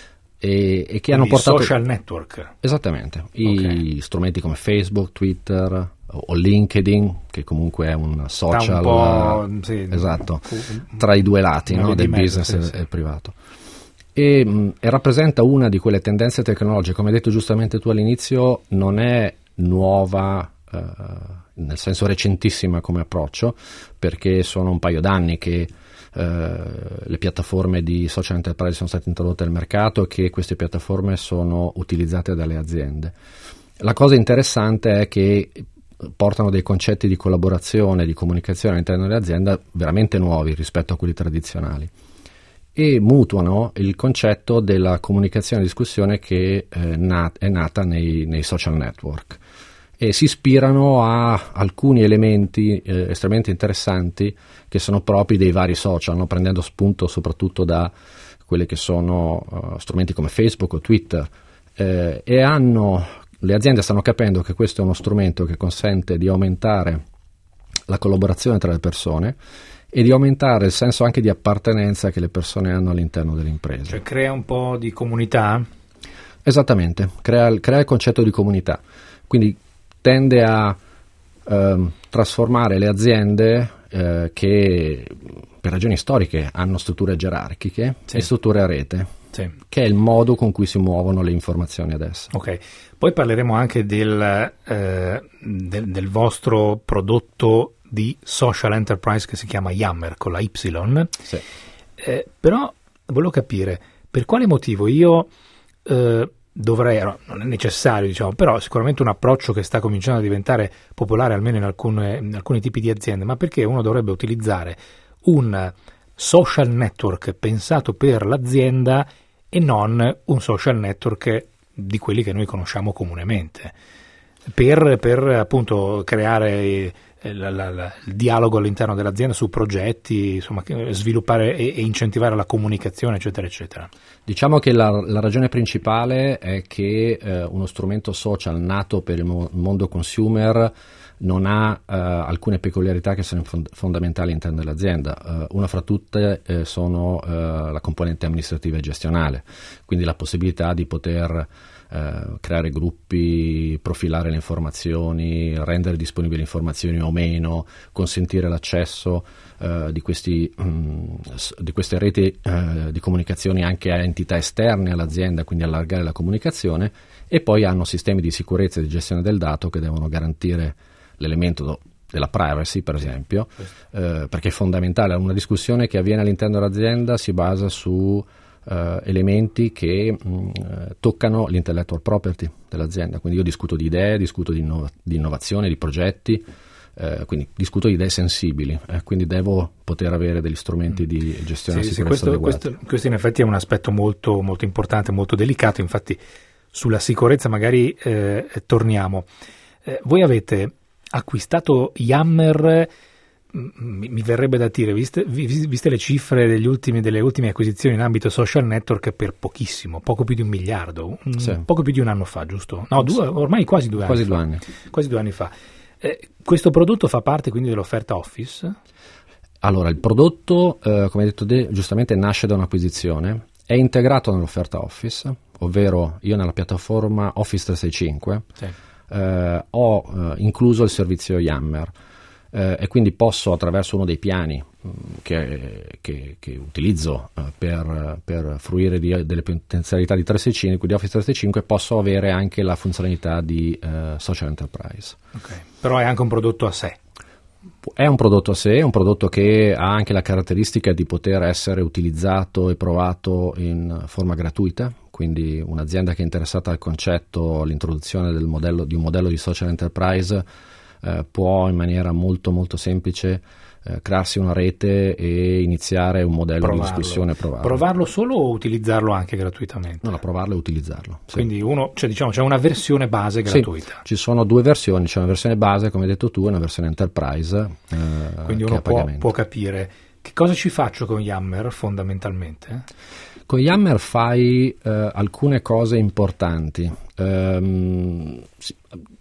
e, e che hanno portato social network. Esattamente, okay. i strumenti come Facebook, Twitter o LinkedIn, che comunque è un social un po', sì, esatto, tra i due lati, no, del mezzo, business sì, e, sì. e il privato. E, mh, e rappresenta una di quelle tendenze tecnologiche, come hai detto giustamente tu all'inizio, non è nuova uh, nel senso recentissima come approccio, perché sono un paio d'anni che uh, le piattaforme di social enterprise sono state introdotte nel mercato e che queste piattaforme sono utilizzate dalle aziende. La cosa interessante è che portano dei concetti di collaborazione, di comunicazione all'interno dell'azienda veramente nuovi rispetto a quelli tradizionali, e mutuano il concetto della comunicazione e discussione che eh, nat- è nata nei, nei social network, e si ispirano a alcuni elementi eh, estremamente interessanti che sono propri dei vari social, no? Prendendo spunto soprattutto da quelli che sono uh, strumenti come Facebook o Twitter, eh, e hanno, le aziende stanno capendo che questo è uno strumento che consente di aumentare la collaborazione tra le persone e di aumentare il senso anche di appartenenza che le persone hanno all'interno delle imprese. Cioè crea un po' di comunità? Esattamente, crea, crea il concetto di comunità, quindi tende a eh, trasformare le aziende eh, che per ragioni storiche hanno strutture gerarchiche sì. e strutture a rete, sì. che è il modo con cui si muovono le informazioni adesso. Ok, poi parleremo anche del, eh, del, del vostro prodotto di social enterprise che si chiama Yammer con la Y, sì. eh, però volevo capire per quale motivo io eh, dovrei, no, non è necessario diciamo, però sicuramente un approccio che sta cominciando a diventare popolare almeno in, alcune, in alcuni tipi di aziende, ma perché uno dovrebbe utilizzare un social network pensato per l'azienda e non un social network di quelli che noi conosciamo comunemente, per, per appunto creare La, la, la, il dialogo all'interno dell'azienda su progetti, insomma, sviluppare e, e incentivare la comunicazione, eccetera, eccetera. Diciamo che la, la ragione principale è che eh, uno strumento social nato per il mo- mondo consumer non ha eh, alcune peculiarità che sono fond- fondamentali all'interno dell'azienda. Eh, una fra tutte eh, sono eh, la componente amministrativa e gestionale, quindi la possibilità di poter Uh, creare gruppi, profilare le informazioni, rendere disponibili informazioni o meno, consentire l'accesso uh, di, questi, um, di queste reti uh, di comunicazioni anche a entità esterne all'azienda, quindi allargare la comunicazione, e poi hanno sistemi di sicurezza e di gestione del dato che devono garantire l'elemento della privacy, per esempio, uh, perché è fondamentale. Una discussione che avviene all'interno dell'azienda si basa su Uh, elementi che mh, toccano l'intellectual property dell'azienda, quindi io discuto di idee, discuto di, innov- di innovazione, di progetti, uh, quindi discuto di idee sensibili, eh, quindi devo poter avere degli strumenti di gestione sì, e sicurezza sì, questo, questo, questo in effetti è un aspetto molto, molto importante, molto delicato. Infatti sulla sicurezza magari eh, torniamo. Eh, voi avete acquistato Yammer, Mi, mi verrebbe da dire, viste, viste le cifre degli ultimi, delle ultime acquisizioni in ambito social network, per pochissimo, poco più di un miliardo, un, sì. poco più di un anno fa, giusto? No, due, ormai quasi due quasi anni due fa. anni. Quasi due anni fa. Eh, questo prodotto fa parte quindi dell'offerta Office? Allora, il prodotto, eh, come hai detto te, giustamente nasce da un'acquisizione, è integrato nell'offerta Office, ovvero io nella piattaforma Office trecentosessantacinque Sì. eh, ho eh, incluso il servizio Yammer eh, e quindi posso, attraverso uno dei piani mh, che, che, che utilizzo eh, per, per fruire di, delle potenzialità di trecentosessantacinque, quindi Office trecentosessantacinque, posso avere anche la funzionalità di eh, Social Enterprise. Okay. Però è anche un prodotto a sé. È un prodotto a sé, è un prodotto che ha anche la caratteristica di poter essere utilizzato e provato in forma gratuita, quindi un'azienda che è interessata al concetto, all'introduzione del modello, di un modello di social enterprise eh, può in maniera molto molto semplice eh, crearsi una rete e iniziare un modello Provarlo. di discussione e provarlo. Provarlo solo o utilizzarlo anche gratuitamente? No, no, provarlo e utilizzarlo. Sì. Quindi uno, cioè diciamo, c'è una versione base gratuita. Sì, ci sono due versioni, c'è una versione base, come hai detto tu, e una versione enterprise. Eh, Quindi che uno è a può, pagamento. può capire che cosa ci faccio con Yammer fondamentalmente. Con Yammer fai eh, alcune cose importanti. Ehm, si,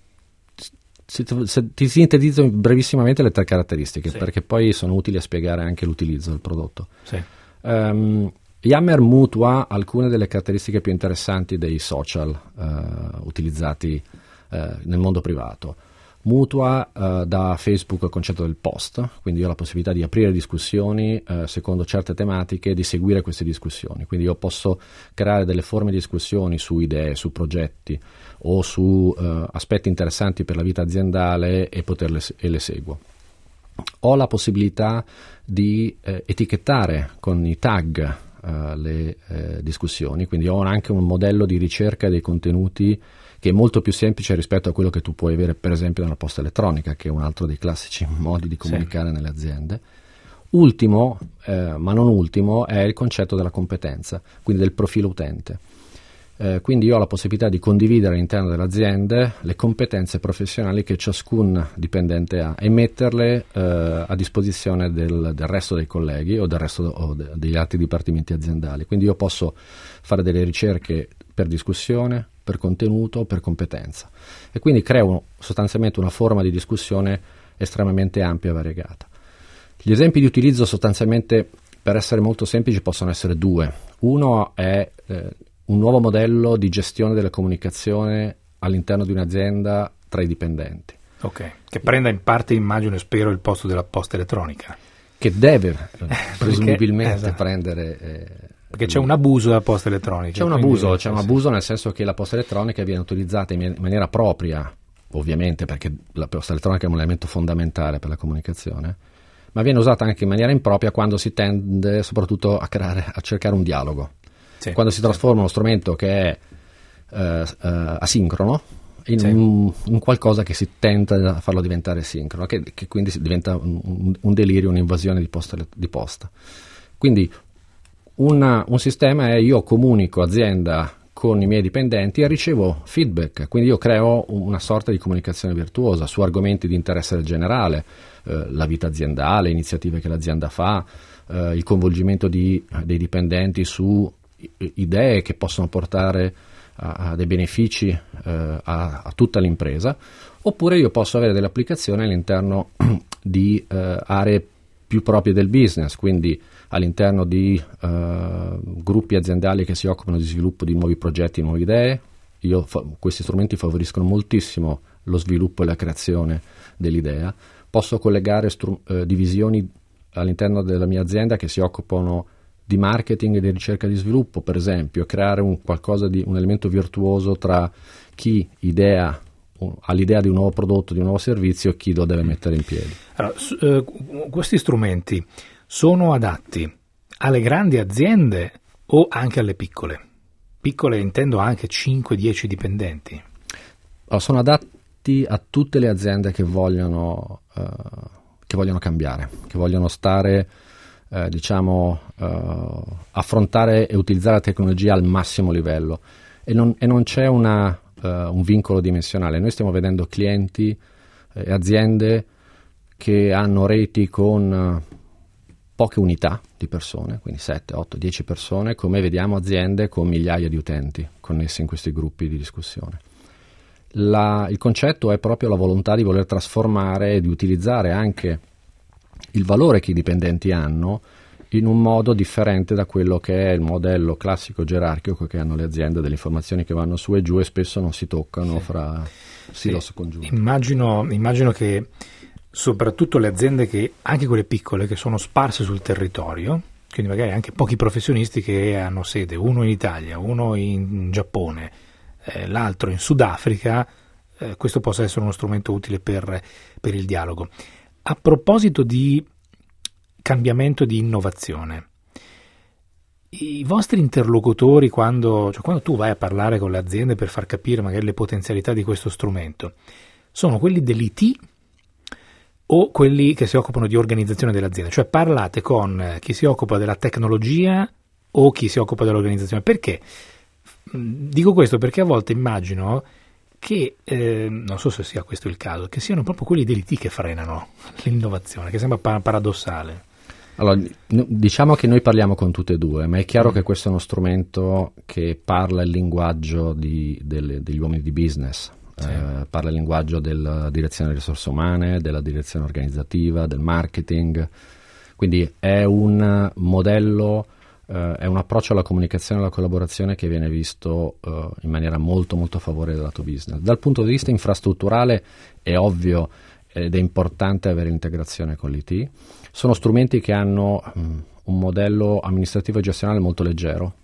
se, se ti sintetizzo brevissimamente le tre caratteristiche, Sì. perché poi sono utili a spiegare anche l'utilizzo del prodotto. Sì. Um, Yammer mutua alcune delle caratteristiche più interessanti dei social uh, utilizzati uh, nel mondo privato. Mutua uh, da Facebook il concetto del post, quindi io ho la possibilità di aprire discussioni uh, secondo certe tematiche e di seguire queste discussioni. Quindi io posso creare delle forme di discussioni su idee, su progetti o su uh, aspetti interessanti per la vita aziendale e poterle e le seguo. Ho la possibilità di eh, etichettare con i tag uh, le eh, discussioni, quindi ho anche un modello di ricerca dei contenuti che è molto più semplice rispetto a quello che tu puoi avere per esempio nella posta elettronica, che è un altro dei classici modi di comunicare sì. nelle aziende. Ultimo, eh, ma non ultimo, è il concetto della competenza, quindi del profilo utente. Eh, quindi io ho la possibilità di condividere all'interno delle aziende le competenze professionali che ciascun dipendente ha e metterle eh, a disposizione del, del resto dei colleghi o del resto o de, degli altri dipartimenti aziendali. Quindi io posso fare delle ricerche per discussione, per contenuto, per competenza e quindi creo sostanzialmente una forma di discussione estremamente ampia e variegata. Gli esempi di utilizzo sostanzialmente, per essere molto semplici, possono essere due. Uno è eh, un nuovo modello di gestione della comunicazione all'interno di un'azienda tra i dipendenti. Ok, che prenda in parte, immagino e spero, il posto della posta elettronica. Che deve eh, presumibilmente esatto. prendere... Eh, Perché c'è un abuso della posta elettronica. C'è un quindi, abuso, c'è sì, un abuso nel senso che la posta elettronica viene utilizzata in maniera propria, ovviamente perché la posta elettronica è un elemento fondamentale per la comunicazione, ma viene usata anche in maniera impropria quando si tende soprattutto a, creare, a cercare un dialogo. Sì, quando si trasforma sì. uno strumento che è eh, eh, asincrono in, sì. un, in qualcosa che si tenta a farlo diventare sincrono, che, che quindi diventa un, un delirio, un'invasione di posta. Di posta. Quindi una, un sistema è io comunico azienda con i miei dipendenti e ricevo feedback, quindi io creo una sorta di comunicazione virtuosa su argomenti di interesse generale, eh, la vita aziendale, iniziative che l'azienda fa, eh, il coinvolgimento di, dei dipendenti su idee che possono portare a, a dei benefici eh, a, a tutta l'impresa, oppure io posso avere delle applicazioni all'interno di eh, aree più proprie del business, quindi all'interno di eh, gruppi aziendali che si occupano di sviluppo di nuovi progetti, nuove idee. Io fa- questi strumenti favoriscono moltissimo lo sviluppo e la creazione dell'idea. Posso collegare stru- eh, divisioni all'interno della mia azienda che si occupano di marketing e di ricerca di sviluppo, per esempio, creare un qualcosa di un elemento virtuoso tra chi idea ha l'idea di un nuovo prodotto, di un nuovo servizio e chi lo deve mettere in piedi. Allora, su, eh, questi strumenti sono adatti alle grandi aziende o anche alle piccole? Piccole intendo anche cinque dieci dipendenti. Allora, sono adatti a tutte le aziende che vogliono, eh, che vogliono cambiare, che vogliono stare Eh, diciamo eh, affrontare e utilizzare la tecnologia al massimo livello e non, e non c'è una, eh, un vincolo dimensionale. Noi stiamo vedendo clienti e eh, aziende che hanno reti con eh, poche unità di persone, quindi sette, otto, dieci persone, come vediamo aziende con migliaia di utenti connessi in questi gruppi di discussione. La, il concetto è proprio la volontà di voler trasformare e di utilizzare anche il valore che i dipendenti hanno in un modo differente da quello che è il modello classico gerarchico che hanno le aziende, delle informazioni che vanno su e giù e spesso non si toccano sì. fra silos sì. congiunti. Immagino, immagino che soprattutto le aziende, che anche quelle piccole che sono sparse sul territorio, quindi magari anche pochi professionisti che hanno sede, uno in Italia, uno in Giappone, eh, l'altro in Sudafrica, eh, questo possa essere uno strumento utile per, per il dialogo. A proposito di cambiamento, di innovazione, i vostri interlocutori, quando, cioè quando tu vai a parlare con le aziende per far capire magari le potenzialità di questo strumento, sono quelli dell'I T o quelli che si occupano di organizzazione dell'azienda? Cioè parlate con chi si occupa della tecnologia o chi si occupa dell'organizzazione? Perché? Dico questo perché a volte immagino che, eh, non so se sia questo il caso, che siano proprio quelli dell'I T che frenano l'innovazione, che sembra pa- paradossale. Allora, diciamo che noi parliamo con tutte e due, ma è chiaro mm. che questo è uno strumento che parla il linguaggio di, delle, degli uomini di business. Sì. Eh, parla il linguaggio della direzione delle risorse umane, della direzione organizzativa, del marketing, quindi è un modello, eh, è un approccio alla comunicazione e alla collaborazione che viene visto eh, in maniera molto molto a favore del lato business. Dal punto di vista infrastrutturale è ovvio ed è importante avere l'integrazione con l'I T. Sono strumenti che hanno um, un modello amministrativo e gestionale molto leggero.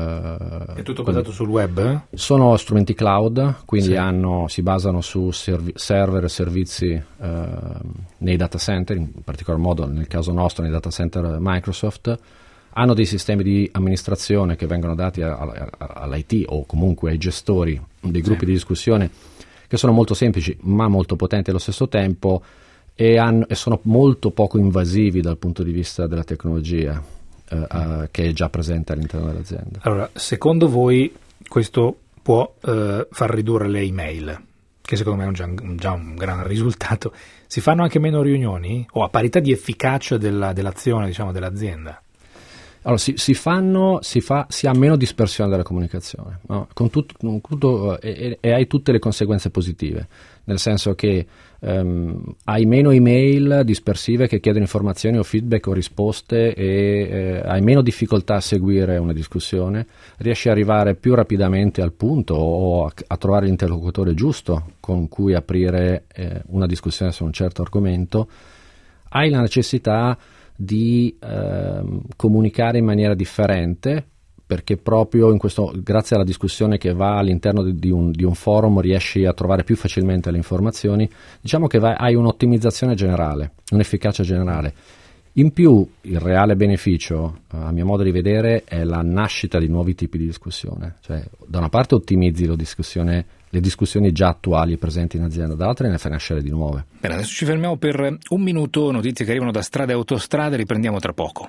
È tutto basato sul web? Eh? Sono strumenti cloud, quindi sì. hanno, si basano su serv- server e servizi eh, nei data center, in particolar modo nel caso nostro nei data center Microsoft. Hanno dei sistemi di amministrazione che vengono dati a, a, a, all'I T o comunque ai gestori dei gruppi sì. di discussione, che sono molto semplici ma molto potenti allo stesso tempo e, hanno, e sono molto poco invasivi dal punto di vista della tecnologia. Uh, uh, che è già presente all'interno dell'azienda. Allora, secondo voi questo può uh, far ridurre le email, che secondo me è un già, un già un gran risultato? Si fanno anche meno riunioni? O a parità di efficacia della, dell'azione, diciamo, dell'azienda? Allora, si, si fanno, si fa, si ha meno dispersione della comunicazione, no? Con tutto, con tutto e, e hai tutte le conseguenze positive, nel senso che um, hai meno email dispersive che chiedono informazioni o feedback o risposte e eh, hai meno difficoltà a seguire una discussione, riesci ad arrivare più rapidamente al punto o a, a trovare l'interlocutore giusto con cui aprire eh, una discussione su un certo argomento, hai la necessità di eh, comunicare in maniera differente, perché proprio in questo, grazie alla discussione che va all'interno di, di, un, di un forum, riesci a trovare più facilmente le informazioni. Diciamo che vai, hai un'ottimizzazione generale, un'efficacia generale. In più, il reale beneficio, a mio modo di vedere, è la nascita di nuovi tipi di discussione. Cioè, da una parte ottimizzi la discussione, le discussioni già attuali e presenti in azienda, dall'altra ne fai nascere di nuove. Bene, adesso ci fermiamo per un minuto, notizie che arrivano da strade e autostrade, riprendiamo tra poco.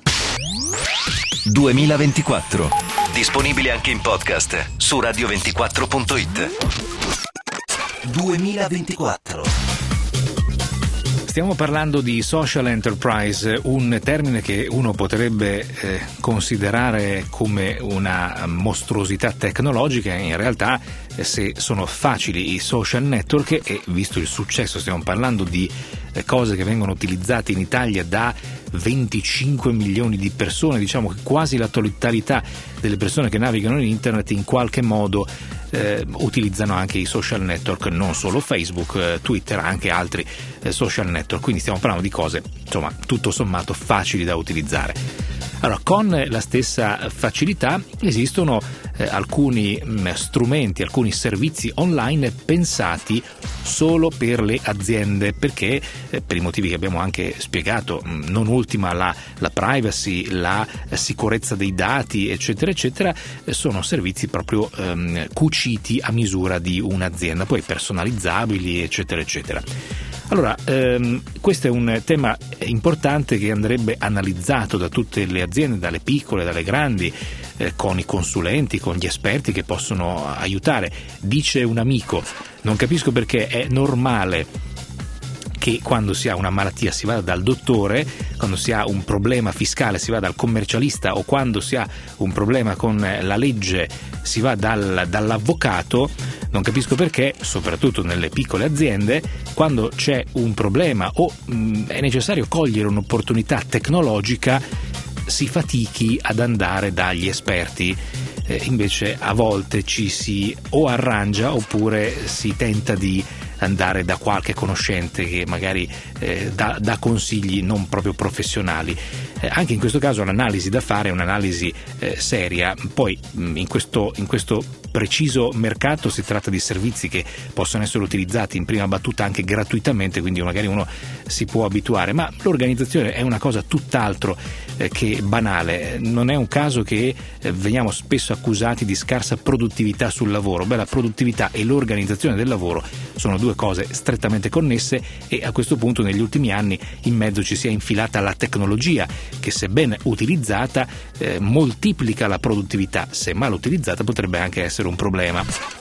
duemilaventiquattro, disponibile anche in podcast su radio ventiquattro punto it. duemilaventiquattro. Stiamo parlando di social enterprise, un termine che uno potrebbe eh, considerare come una mostruosità tecnologica. In realtà, eh, se sono facili i social network, e visto il successo, stiamo parlando di eh, cose che vengono utilizzate in Italia da venticinque milioni di persone, diciamo che quasi la totalità delle persone che navigano in internet in qualche modo eh, utilizzano anche i social network, non solo Facebook, eh, Twitter, anche altri eh, social network, quindi stiamo parlando di cose, insomma, tutto sommato facili da utilizzare. Allora, con la stessa facilità esistono eh, alcuni mh, strumenti, alcuni servizi online pensati solo per le aziende, perché eh, per i motivi che abbiamo anche spiegato, mh, non ultima la, la privacy, la eh, sicurezza dei dati, eccetera, eccetera, eh, sono servizi proprio ehm, cuciti a misura di un'azienda, poi personalizzabili, eccetera, eccetera. Allora, ehm, questo è un tema importante che andrebbe analizzato da tutte le aziende, dalle piccole, dalle grandi, eh, con i consulenti, con gli esperti che possono aiutare. Dice un amico: non capisco perché è normale che quando si ha una malattia si vada dal dottore, quando si ha un problema fiscale si va dal commercialista, o quando si ha un problema con la legge si va dal, dall'avvocato. Non capisco perché, soprattutto nelle piccole aziende, quando c'è un problema o mh, è necessario cogliere un'opportunità tecnologica, si fatichi ad andare dagli esperti. Eh, invece a volte ci si o arrangia oppure si tenta di andare da qualche conoscente che magari eh, dà, dà consigli non proprio professionali. Eh, anche in questo caso l'analisi da fare è un'analisi eh, seria. Poi mh, in questo, in questo preciso mercato si tratta di servizi che possono essere utilizzati in prima battuta anche gratuitamente, quindi magari uno si può abituare, ma l'organizzazione è una cosa tutt'altro eh, che banale. Non è un caso che eh, veniamo spesso accusati di scarsa produttività sul lavoro. Beh, la produttività e l'organizzazione del lavoro sono due cose strettamente connesse, e a questo punto negli ultimi anni in mezzo ci si è infilata la tecnologia che, se ben utilizzata, eh, moltiplica la produttività. Se mal utilizzata potrebbe anche essere un problema.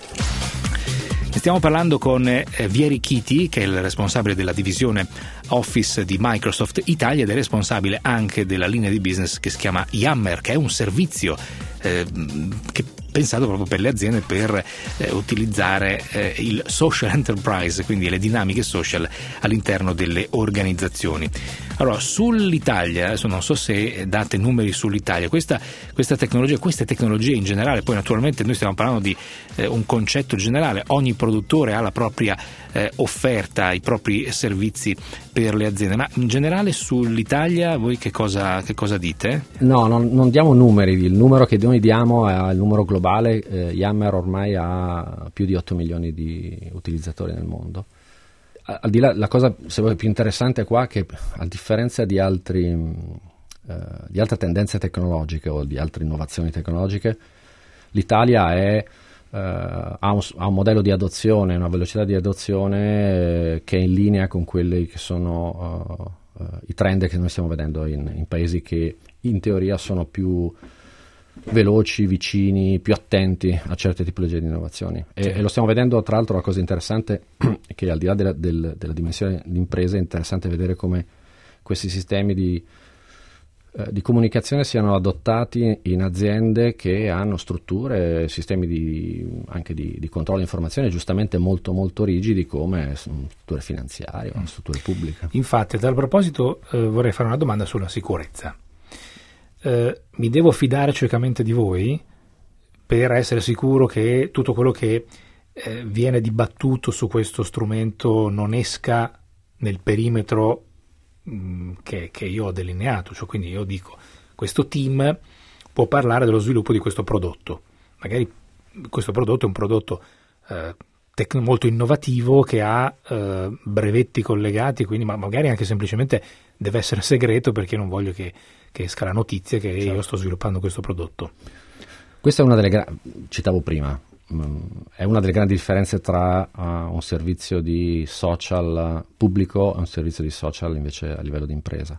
Ne stiamo parlando con eh, Vieri Chiti, che è il responsabile della divisione Office di Microsoft Italia ed è responsabile anche della linea di business che si chiama Yammer, che è un servizio eh, che pensato proprio per le aziende per eh, utilizzare eh, il social enterprise, quindi le dinamiche social all'interno delle organizzazioni. Allora, sull'Italia, adesso non so se date numeri sull'Italia, questa, questa tecnologia, queste tecnologie in generale, poi naturalmente noi stiamo parlando di eh, un concetto generale, ogni produttore ha la propria eh, offerta, i propri servizi per le aziende, ma in generale sull'Italia voi che cosa, che cosa dite? No, non, non diamo numeri, il numero che noi diamo è il numero globale. Eh, Yammer ormai ha più di otto milioni di utilizzatori nel mondo. Al di là, la cosa se vuoi più interessante qua è che, a differenza di altri eh, di altre tendenze tecnologiche o di altre innovazioni tecnologiche, l'Italia è Uh, ha, un, ha un modello di adozione, una velocità di adozione eh, che è in linea con quelli che sono uh, uh, i trend che noi stiamo vedendo in, in paesi che in teoria sono più veloci, vicini, più attenti a certe tipologie di innovazioni. E, sì. e lo stiamo vedendo, tra l'altro. La cosa interessante è che, al di là della, del, della dimensione di impresa, è interessante vedere come questi sistemi di di comunicazione siano adottati in aziende che hanno strutture, sistemi di, anche di, di controllo e informazione giustamente molto molto rigidi, come strutture finanziarie o strutture pubbliche. Infatti, a tal proposito eh, vorrei fare una domanda sulla sicurezza. Eh, mi devo fidare ciecamente di voi per essere sicuro che tutto quello che eh, viene dibattuto su questo strumento non esca nel perimetro Che, che io ho delineato, cioè quindi io dico questo team può parlare dello sviluppo di questo prodotto, magari questo prodotto è un prodotto eh, tec- molto innovativo che ha eh, brevetti collegati, quindi ma magari anche semplicemente deve essere segreto perché non voglio che, che esca la notizia che certo. io sto sviluppando questo prodotto. Questa è una delle gra- citavo prima è una delle grandi differenze tra uh, un servizio di social pubblico e un servizio di social invece a livello di impresa.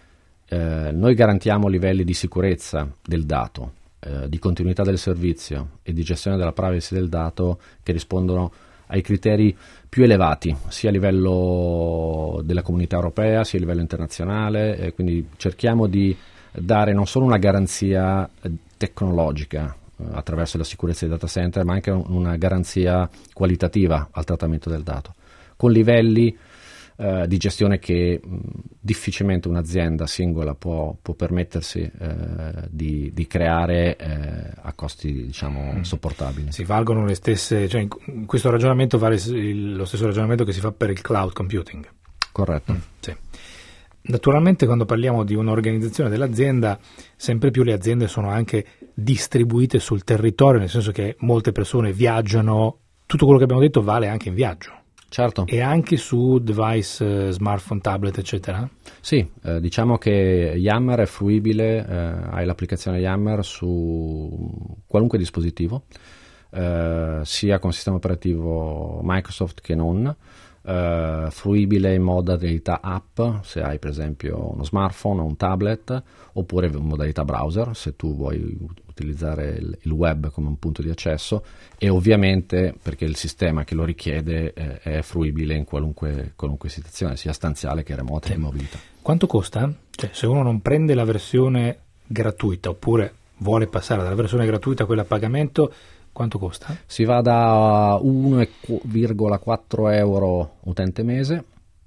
Eh, noi garantiamo livelli di sicurezza del dato, eh, di continuità del servizio e di gestione della privacy del dato che rispondono ai criteri più elevati, sia a livello della comunità europea sia a livello internazionale, e quindi cerchiamo di dare non solo una garanzia tecnologica attraverso la sicurezza dei data center, ma anche una garanzia qualitativa al trattamento del dato, con livelli eh, di gestione che mh, difficilmente un'azienda singola può, può permettersi eh, di, di creare eh, a costi, diciamo, mm. sopportabili. Si valgono le stesse, cioè in questo ragionamento vale il, lo stesso ragionamento che si fa per il cloud computing. Corretto. Mm, sì. Naturalmente, quando parliamo di un'organizzazione dell'azienda, sempre più le aziende sono anche distribuite sul territorio, nel senso che molte persone viaggiano, tutto quello che abbiamo detto vale anche in viaggio. Certo. E anche su device, eh, smartphone, tablet, eccetera? Sì, eh, diciamo che Yammer è fruibile, eh, hai l'applicazione Yammer su qualunque dispositivo, eh, sia con sistema operativo Microsoft che non. Uh, fruibile in modalità app se hai per esempio uno smartphone o un tablet, oppure in modalità browser se tu vuoi utilizzare il, il web come un punto di accesso, e ovviamente perché il sistema che lo richiede eh, è fruibile in qualunque, qualunque situazione, sia stanziale che remota e in mobilità. Quanto costa? Cioè, se uno non prende la versione gratuita oppure vuole passare dalla versione gratuita a quella a pagamento, quanto costa? Si va da uno virgola quattro euro utente mese.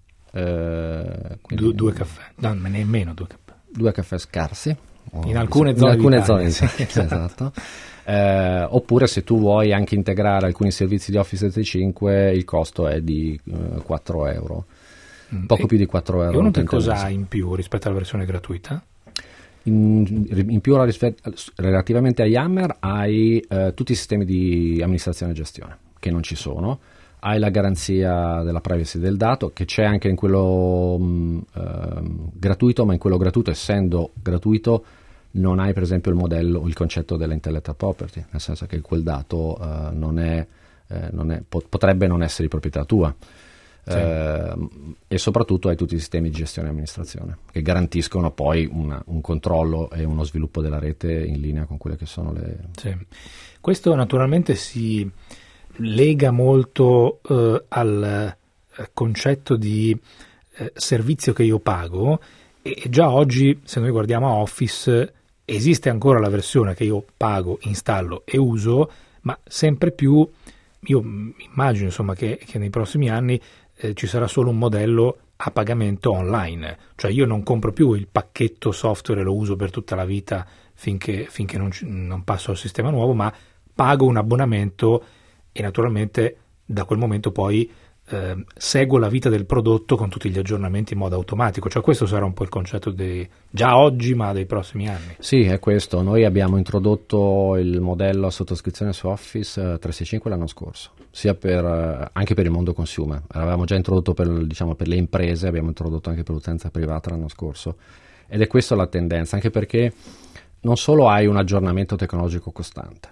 Eh, du- due caffè, no, nemmeno due caffè. Due caffè scarsi. In alcune in zone alcune d'Italia, zone, sì, esatto. Eh, oppure se tu vuoi anche integrare alcuni servizi di Office trecentosessantacinque, il costo è di uh, quattro euro. Mm. Poco e, più di quattro euro. E uno che cosa ha in più rispetto alla versione gratuita? In, in più relativamente a Yammer hai eh, tutti i sistemi di amministrazione e gestione che non ci sono, hai la garanzia della privacy del dato che c'è anche in quello mh, eh, gratuito, ma in quello gratuito, essendo gratuito, non hai per esempio il modello o il concetto della intellectual property, nel senso che quel dato eh, non è, eh, non è, potrebbe non essere di proprietà tua. Sì. Eh, e soprattutto hai tutti i sistemi di gestione e amministrazione che garantiscono poi una, un controllo e uno sviluppo della rete in linea con quelle che sono le... Sì. Questo naturalmente si lega molto eh, al concetto di eh, servizio che io pago, e già oggi, se noi guardiamo Office, esiste ancora la versione che io pago, installo e uso, ma sempre più io immagino insomma che, che nei prossimi anni Eh, ci sarà solo un modello a pagamento online, cioè io non compro più il pacchetto software e lo uso per tutta la vita finché, finché non, non passo al sistema nuovo, ma pago un abbonamento e naturalmente da quel momento poi eh, seguo la vita del prodotto con tutti gli aggiornamenti in modo automatico, cioè questo sarà un po' il concetto dei, già oggi ma dei prossimi anni. Sì, è questo. Noi abbiamo introdotto il modello a sottoscrizione su Office trecentosessantacinque l'anno scorso, sia per, anche per il mondo consumer. L'avevamo già introdotto per, diciamo, per le imprese, abbiamo introdotto anche per l'utenza privata l'anno scorso, ed è questa la tendenza, anche perché non solo hai un aggiornamento tecnologico costante,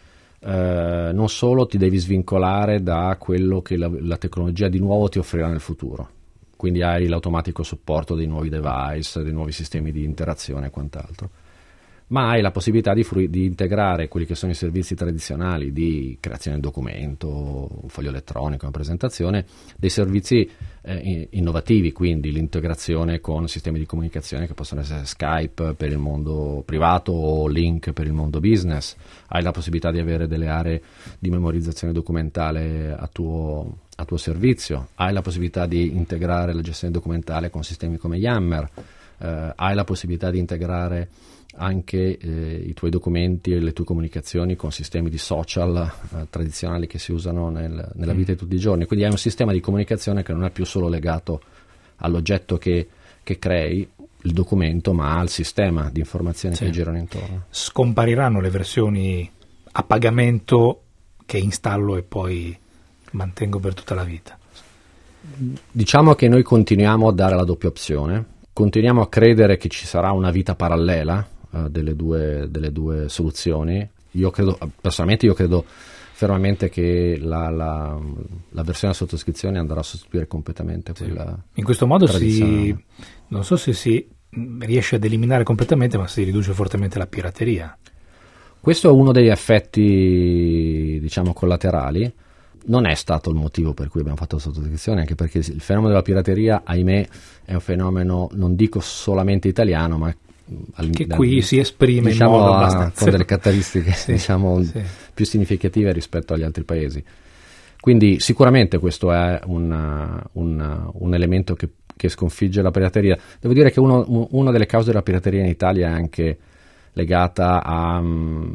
Uh, non solo ti devi svincolare da quello che la, la tecnologia di nuovo ti offrirà nel futuro, quindi hai l'automatico supporto dei nuovi device, dei nuovi sistemi di interazione e quant'altro, ma hai la possibilità di, frui- di integrare quelli che sono i servizi tradizionali di creazione del documento, un foglio elettronico, una presentazione, dei servizi eh, innovativi, quindi l'integrazione con sistemi di comunicazione che possono essere Skype per il mondo privato o Link per il mondo business. Hai la possibilità di avere delle aree di memorizzazione documentale a tuo, a tuo servizio, hai la possibilità di integrare la gestione documentale con sistemi come Yammer, eh, hai la possibilità di integrare anche eh, i tuoi documenti e le tue comunicazioni con sistemi di social eh, tradizionali che si usano nel, nella vita di tutti i giorni, quindi hai un sistema di comunicazione che non è più solo legato all'oggetto che, che crei, il documento, ma al sistema di informazioni sì. che girano intorno. Scompariranno le versioni a pagamento che installo e poi mantengo per tutta la vita. Diciamo che noi continuiamo a dare la doppia opzione, continuiamo a credere che ci sarà una vita parallela uh, delle, due, delle due soluzioni. Io credo, personalmente io credo fermamente che la, la, la versione a sottoscrizione andrà a sostituire completamente sì. quella. In questo modo si, non so se si riesce ad eliminare completamente, ma si riduce fortemente la pirateria. Questo è uno degli effetti, diciamo, collaterali. Non è stato il motivo per cui abbiamo fatto la sottoscrizione, anche perché il fenomeno della pirateria, ahimè, è un fenomeno, non dico solamente italiano, ma che qui si esprime diciamo, in modo abbastanza con delle caratteristiche sì, diciamo, sì. più significative rispetto agli altri paesi. Quindi sicuramente questo è una, una, un elemento che, che sconfigge la pirateria. Devo dire che uno, una delle cause della pirateria in Italia è anche legata a... Um,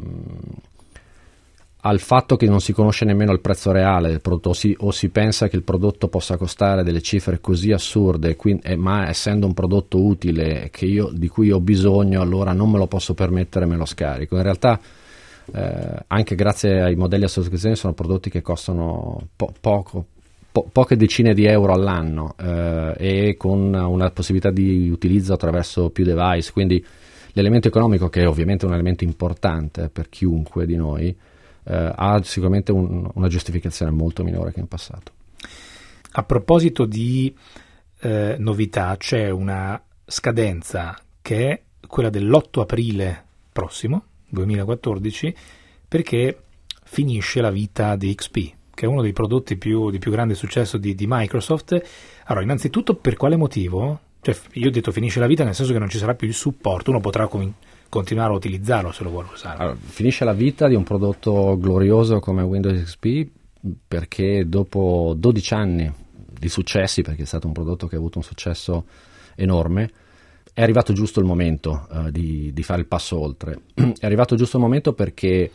al fatto che non si conosce nemmeno il prezzo reale del prodotto, o si, o si pensa che il prodotto possa costare delle cifre così assurde, quindi, eh, ma essendo un prodotto utile che io, di cui ho bisogno, allora non me lo posso permettere, me lo scarico. In realtà eh, anche grazie ai modelli a sottoscrizione sono prodotti che costano po- poco, po- poche decine di euro all'anno eh, e con una possibilità di utilizzo attraverso più device, quindi l'elemento economico, che è ovviamente un elemento importante per chiunque di noi, Uh, ha sicuramente un, una giustificazione molto minore che in passato. a proposito di eh, novità, c'è una scadenza che è quella dell'otto aprile prossimo, duemilaquattordici, perché finisce la vita di X P, che è uno dei prodotti più, di più grande successo di, di Microsoft. Allora, innanzitutto, per quale motivo? Cioè, io ho detto finisce la vita nel senso che non ci sarà più il supporto, uno potrà com- continuare a utilizzarlo se lo vuole usare. Allora, finisce la vita di un prodotto glorioso come Windows X P perché dopo dodici anni di successi, perché è stato un prodotto che ha avuto un successo enorme, è arrivato giusto il momento uh, di, di fare il passo oltre. È arrivato giusto il momento perché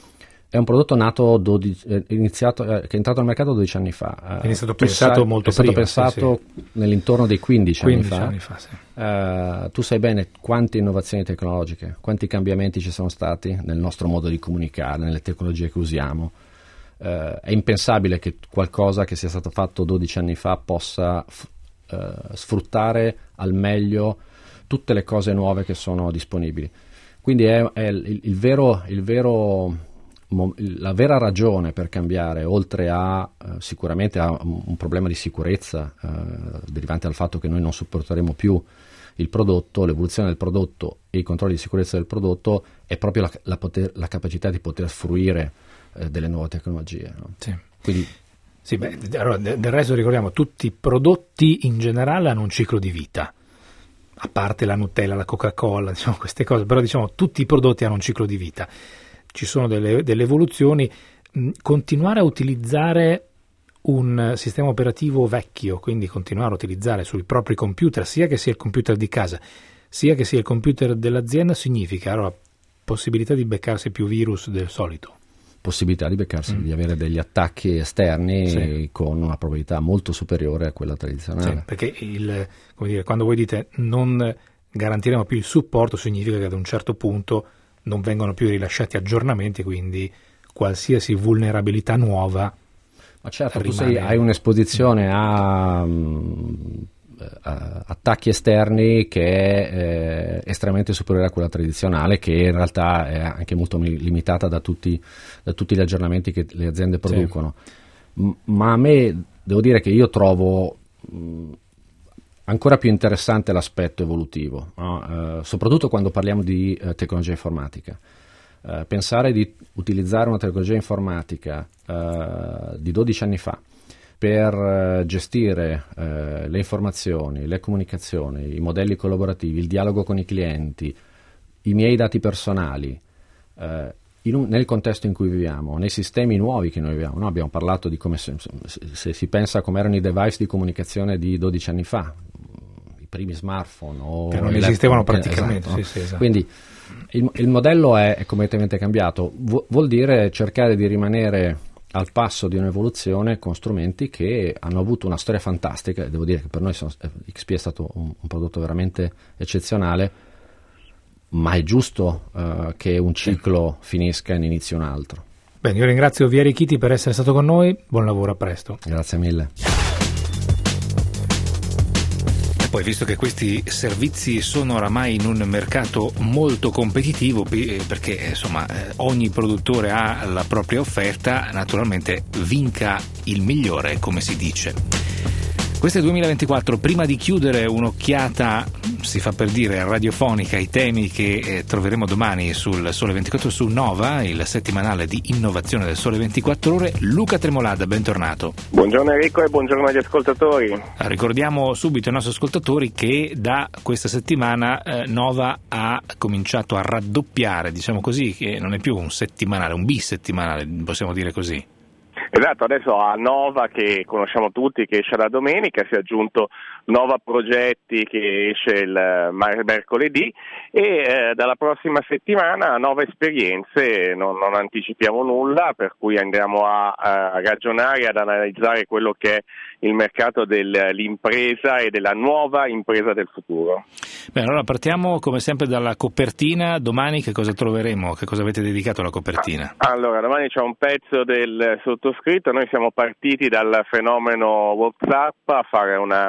è un prodotto nato dodici, eh, iniziato, eh, che è entrato al mercato dodici anni fa. È stato pensato sai, molto è stato prima, pensato sì, sì. nell'intorno dei quindici, quindici anni fa. Anni fa sì. uh, tu sai bene quante innovazioni tecnologiche, quanti cambiamenti ci sono stati nel nostro modo di comunicare, nelle tecnologie che usiamo. Uh, è impensabile che qualcosa che sia stato fatto dodici anni fa possa f- uh, sfruttare al meglio tutte le cose nuove che sono disponibili. Quindi è, è il, il vero... Il vero la vera ragione per cambiare, oltre a uh, sicuramente a un problema di sicurezza uh, derivante dal fatto che noi non sopporteremo più il prodotto, l'evoluzione del prodotto e i controlli di sicurezza del prodotto, è proprio la, la, poter, la capacità di poter fruire uh, delle nuove tecnologie. No? Sì. Quindi, sì, beh, allora, del resto ricordiamo, tutti i prodotti in generale hanno un ciclo di vita, a parte la Nutella, la Coca-Cola, diciamo queste cose, però diciamo tutti i prodotti hanno un ciclo di vita. Ci sono delle, delle evoluzioni. Continuare a utilizzare un sistema operativo vecchio, quindi continuare a utilizzare sui propri computer, sia che sia il computer di casa, sia che sia il computer dell'azienda, significa allora possibilità di beccarsi più virus del solito. Possibilità di beccarsi, mm. di avere degli attacchi esterni sì. con una probabilità molto superiore a quella tradizionale. Sì, perché il, come dire, quando voi dite non garantiremo più il supporto, significa che ad un certo punto non vengono più rilasciati aggiornamenti, quindi qualsiasi vulnerabilità nuova. Ma certo, rimane... tu sei, hai un'esposizione a, a attacchi esterni che è eh, estremamente superiore a quella tradizionale, che in realtà è anche molto limitata da tutti, da tutti gli aggiornamenti che le aziende producono. Sì. M- ma a me, devo dire che io trovo mh, ancora più interessante l'aspetto evolutivo, no? uh, soprattutto quando parliamo di uh, tecnologia informatica. Uh, pensare di utilizzare una tecnologia informatica uh, di dodici anni fa per uh, gestire uh, le informazioni, le comunicazioni, i modelli collaborativi, il dialogo con i clienti, i miei dati personali, uh, in un, nel contesto in cui viviamo, nei sistemi nuovi che noi viviamo. Noi abbiamo parlato di come se, se, se si pensa come erano i device di comunicazione di dodici anni fa, i primi smartphone o che non esistevano praticamente. Esatto. Sì, sì, esatto. Quindi il, il modello è, è completamente cambiato. Vu, vuol dire cercare di rimanere al passo di un'evoluzione con strumenti che hanno avuto una storia fantastica, e devo dire che per noi sono, X P è stato un, un prodotto veramente eccezionale, ma è giusto uh, che un ciclo sì. finisca e ne inizi un altro. Bene, io ringrazio Vieri Chiti per essere stato con noi, buon lavoro, a presto. Grazie mille. E poi, visto che questi servizi sono oramai in un mercato molto competitivo, perché insomma ogni produttore ha la propria offerta, naturalmente vinca il migliore, come si dice. Questo è duemilaventiquattro. Prima di chiudere un'occhiata, si fa per dire, radiofonica ai temi che eh, troveremo domani sul Sole ventiquattro su Nova, il settimanale di innovazione del Sole ventiquattro Ore. Luca Tremolada, bentornato. Buongiorno Enrico e buongiorno agli ascoltatori. Ricordiamo subito ai nostri ascoltatori che da questa settimana eh, Nova ha cominciato a raddoppiare, diciamo così, che non è più un settimanale, un bisettimanale, possiamo dire così. Esatto, adesso a Nova, che conosciamo tutti, che esce la domenica, si è aggiunto Nova Progetti, che esce il mercoledì, e eh, dalla prossima settimana Nova Esperienze. Non, non anticipiamo nulla, per cui andiamo a, a ragionare, ad analizzare quello che è il mercato dell'impresa e della nuova impresa del futuro. Bene, allora partiamo come sempre dalla copertina. Domani che cosa troveremo? Che cosa avete dedicato alla copertina? Allora, domani c'è un pezzo del sottoscritto. Noi siamo partiti dal fenomeno WhatsApp a fare una, una riflessione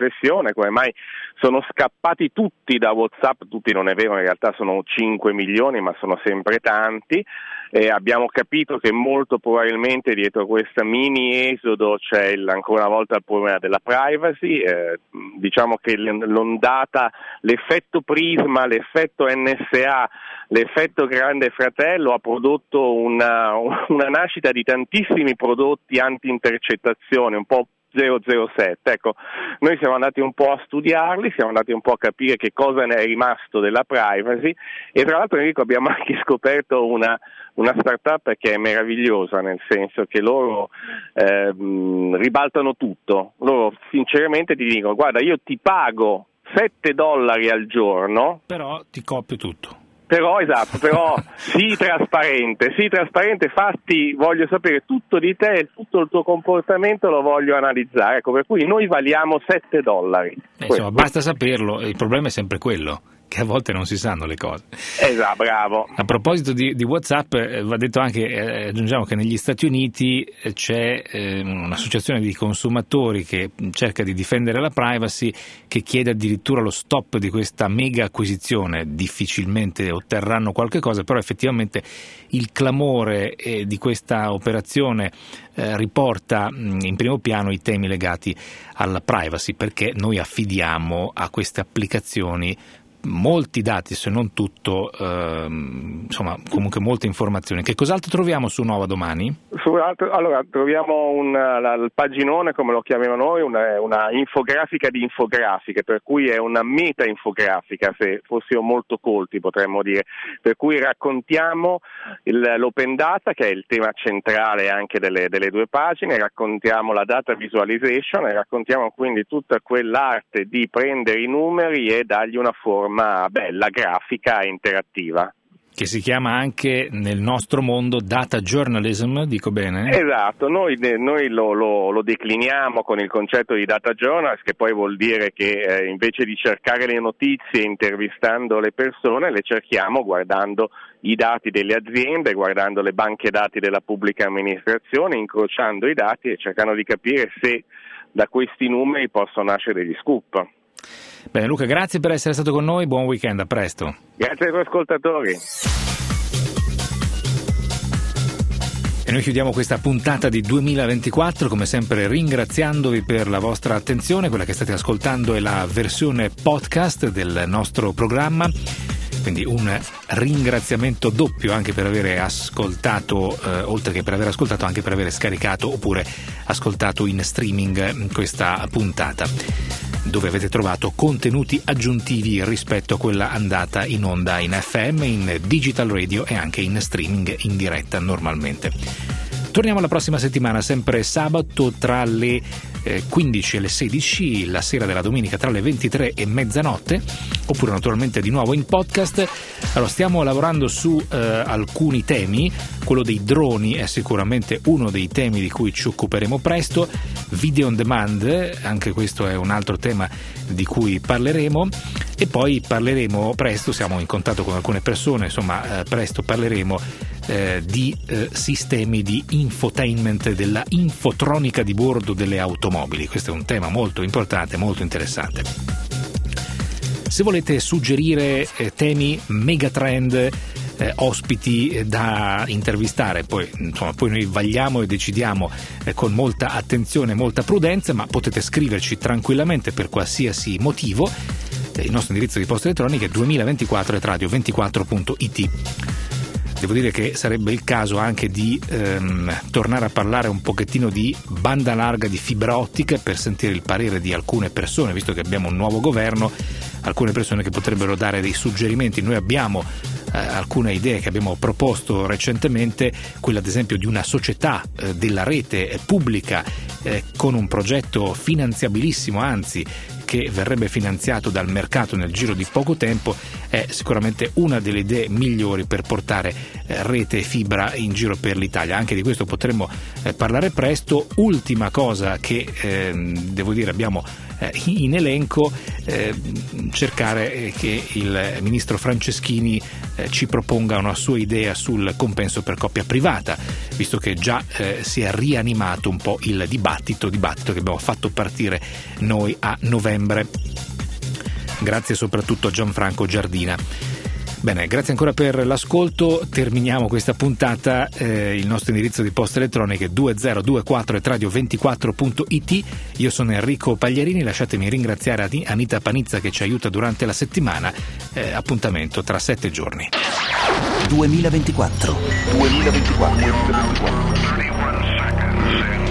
riflessione, come mai sono scappati tutti da WhatsApp, tutti non è vero, in realtà sono cinque milioni, ma sono sempre tanti, e abbiamo capito che molto probabilmente dietro questa mini esodo c'è il, ancora una volta il problema della privacy, eh, diciamo che l'ondata, l'effetto prisma, l'effetto N S A, l'effetto grande fratello ha prodotto una, una nascita di tantissimi prodotti anti-intercettazione, un po' zero zero sette. Ecco, noi siamo andati un po' a studiarli, siamo andati un po' a capire che cosa ne è rimasto della privacy, e tra l'altro, Enrico, abbiamo anche scoperto una, una startup che è meravigliosa, nel senso che loro eh, ribaltano tutto. Loro sinceramente ti dicono: guarda, io ti pago sette dollari al giorno, però ti copio tutto. Però, esatto, però sii trasparente, sii trasparente, fatti, voglio sapere tutto di te, tutto il tuo comportamento lo voglio analizzare, ecco, per cui noi valiamo sette dollari. Eh, insomma, basta saperlo, il problema è sempre quello, che a volte non si sanno le cose. Esatto, bravo. A proposito di, di WhatsApp, eh, va detto anche, eh, aggiungiamo che negli Stati Uniti eh, c'è eh, un'associazione di consumatori che cerca di difendere la privacy, che chiede addirittura lo stop di questa mega acquisizione. Difficilmente otterranno qualche cosa, però effettivamente il clamore eh, di questa operazione eh, riporta mh, in primo piano i temi legati alla privacy, perché noi affidiamo a queste applicazioni molti dati, se non tutto, ehm, insomma, comunque molte informazioni. Che cos'altro troviamo su Nova Domani? Su, allora, troviamo un, la, il paginone, come lo chiamiamo noi, una, una infografica di infografiche, per cui è una meta infografica, se fossimo molto colti potremmo dire, per cui raccontiamo il, l'open data, che è il tema centrale anche delle, delle due pagine, raccontiamo la data visualization e raccontiamo quindi tutta quell'arte di prendere i numeri e dargli una forma bella, grafica e interattiva. Che si chiama anche nel nostro mondo data journalism, dico bene? Esatto, noi, noi lo, lo, lo decliniamo con il concetto di data journalist, che poi vuol dire che eh, invece di cercare le notizie intervistando le persone, le cerchiamo guardando i dati delle aziende, guardando le banche dati della pubblica amministrazione, incrociando i dati e cercando di capire se da questi numeri possono nascere degli scoop. Bene, Luca, grazie per essere stato con noi, buon weekend, a presto. Grazie ai tuoi ascoltatori. E noi chiudiamo questa puntata di duemilaventiquattro, come sempre ringraziandovi per la vostra attenzione. Quella che state ascoltando è la versione podcast del nostro programma, quindi un ringraziamento doppio anche per aver ascoltato, eh, oltre che per aver ascoltato, anche per aver scaricato oppure ascoltato in streaming questa puntata, dove avete trovato contenuti aggiuntivi rispetto a quella andata in onda in F M, in digital radio e anche in streaming in diretta normalmente. Torniamo la prossima settimana, sempre sabato tra le eh, quindici e le sedici, la sera della domenica tra le ventitré e mezzanotte, oppure naturalmente di nuovo in podcast. Allora, stiamo lavorando su eh, alcuni temi. Quello dei droni è sicuramente uno dei temi di cui ci occuperemo presto. Video on demand, anche questo è un altro tema di cui parleremo, e poi parleremo presto, siamo in contatto con alcune persone, insomma eh, presto parleremo eh, di eh, sistemi di infotainment, della infotronica di bordo delle automobili. Questo è un tema molto importante, molto interessante. Se volete suggerire eh, temi megatrend, Eh, ospiti da intervistare, poi insomma poi noi vagliamo e decidiamo eh, con molta attenzione e molta prudenza, ma potete scriverci tranquillamente per qualsiasi motivo. Eh, il nostro indirizzo di posta elettronica è duemilaventiquattro chiocciola radio ventiquattro punto it. Devo dire che sarebbe il caso anche di ehm, tornare a parlare un pochettino di banda larga, di fibra ottica, per sentire il parere di alcune persone, visto che abbiamo un nuovo governo, alcune persone che potrebbero dare dei suggerimenti. Noi abbiamo eh, alcune idee che abbiamo proposto recentemente, quella ad esempio di una società eh, della rete pubblica eh, con un progetto finanziabilissimo, anzi che verrebbe finanziato dal mercato nel giro di poco tempo, è sicuramente una delle idee migliori per portare eh, rete e fibra in giro per l'Italia. Anche di questo potremmo eh, parlare presto. Ultima cosa che eh, devo dire abbiamo eh, in elenco, eh, cercare che il ministro Franceschini eh, ci proponga una sua idea sul compenso per coppia privata, visto che già eh, si è rianimato un po' il dibattito, dibattito che abbiamo fatto partire noi a novembre. Grazie soprattutto a Gianfranco Giardina. Bene, grazie ancora per l'ascolto. Terminiamo questa puntata. Eh, il nostro indirizzo di posta elettronica è due zero due quattro at radio ventiquattro punto it. Io sono Enrico Pagliarini, lasciatemi ringraziare Anita Panizza che ci aiuta durante la settimana. Eh, appuntamento tra sette giorni. duemilaventiquattro duemilaventiquattro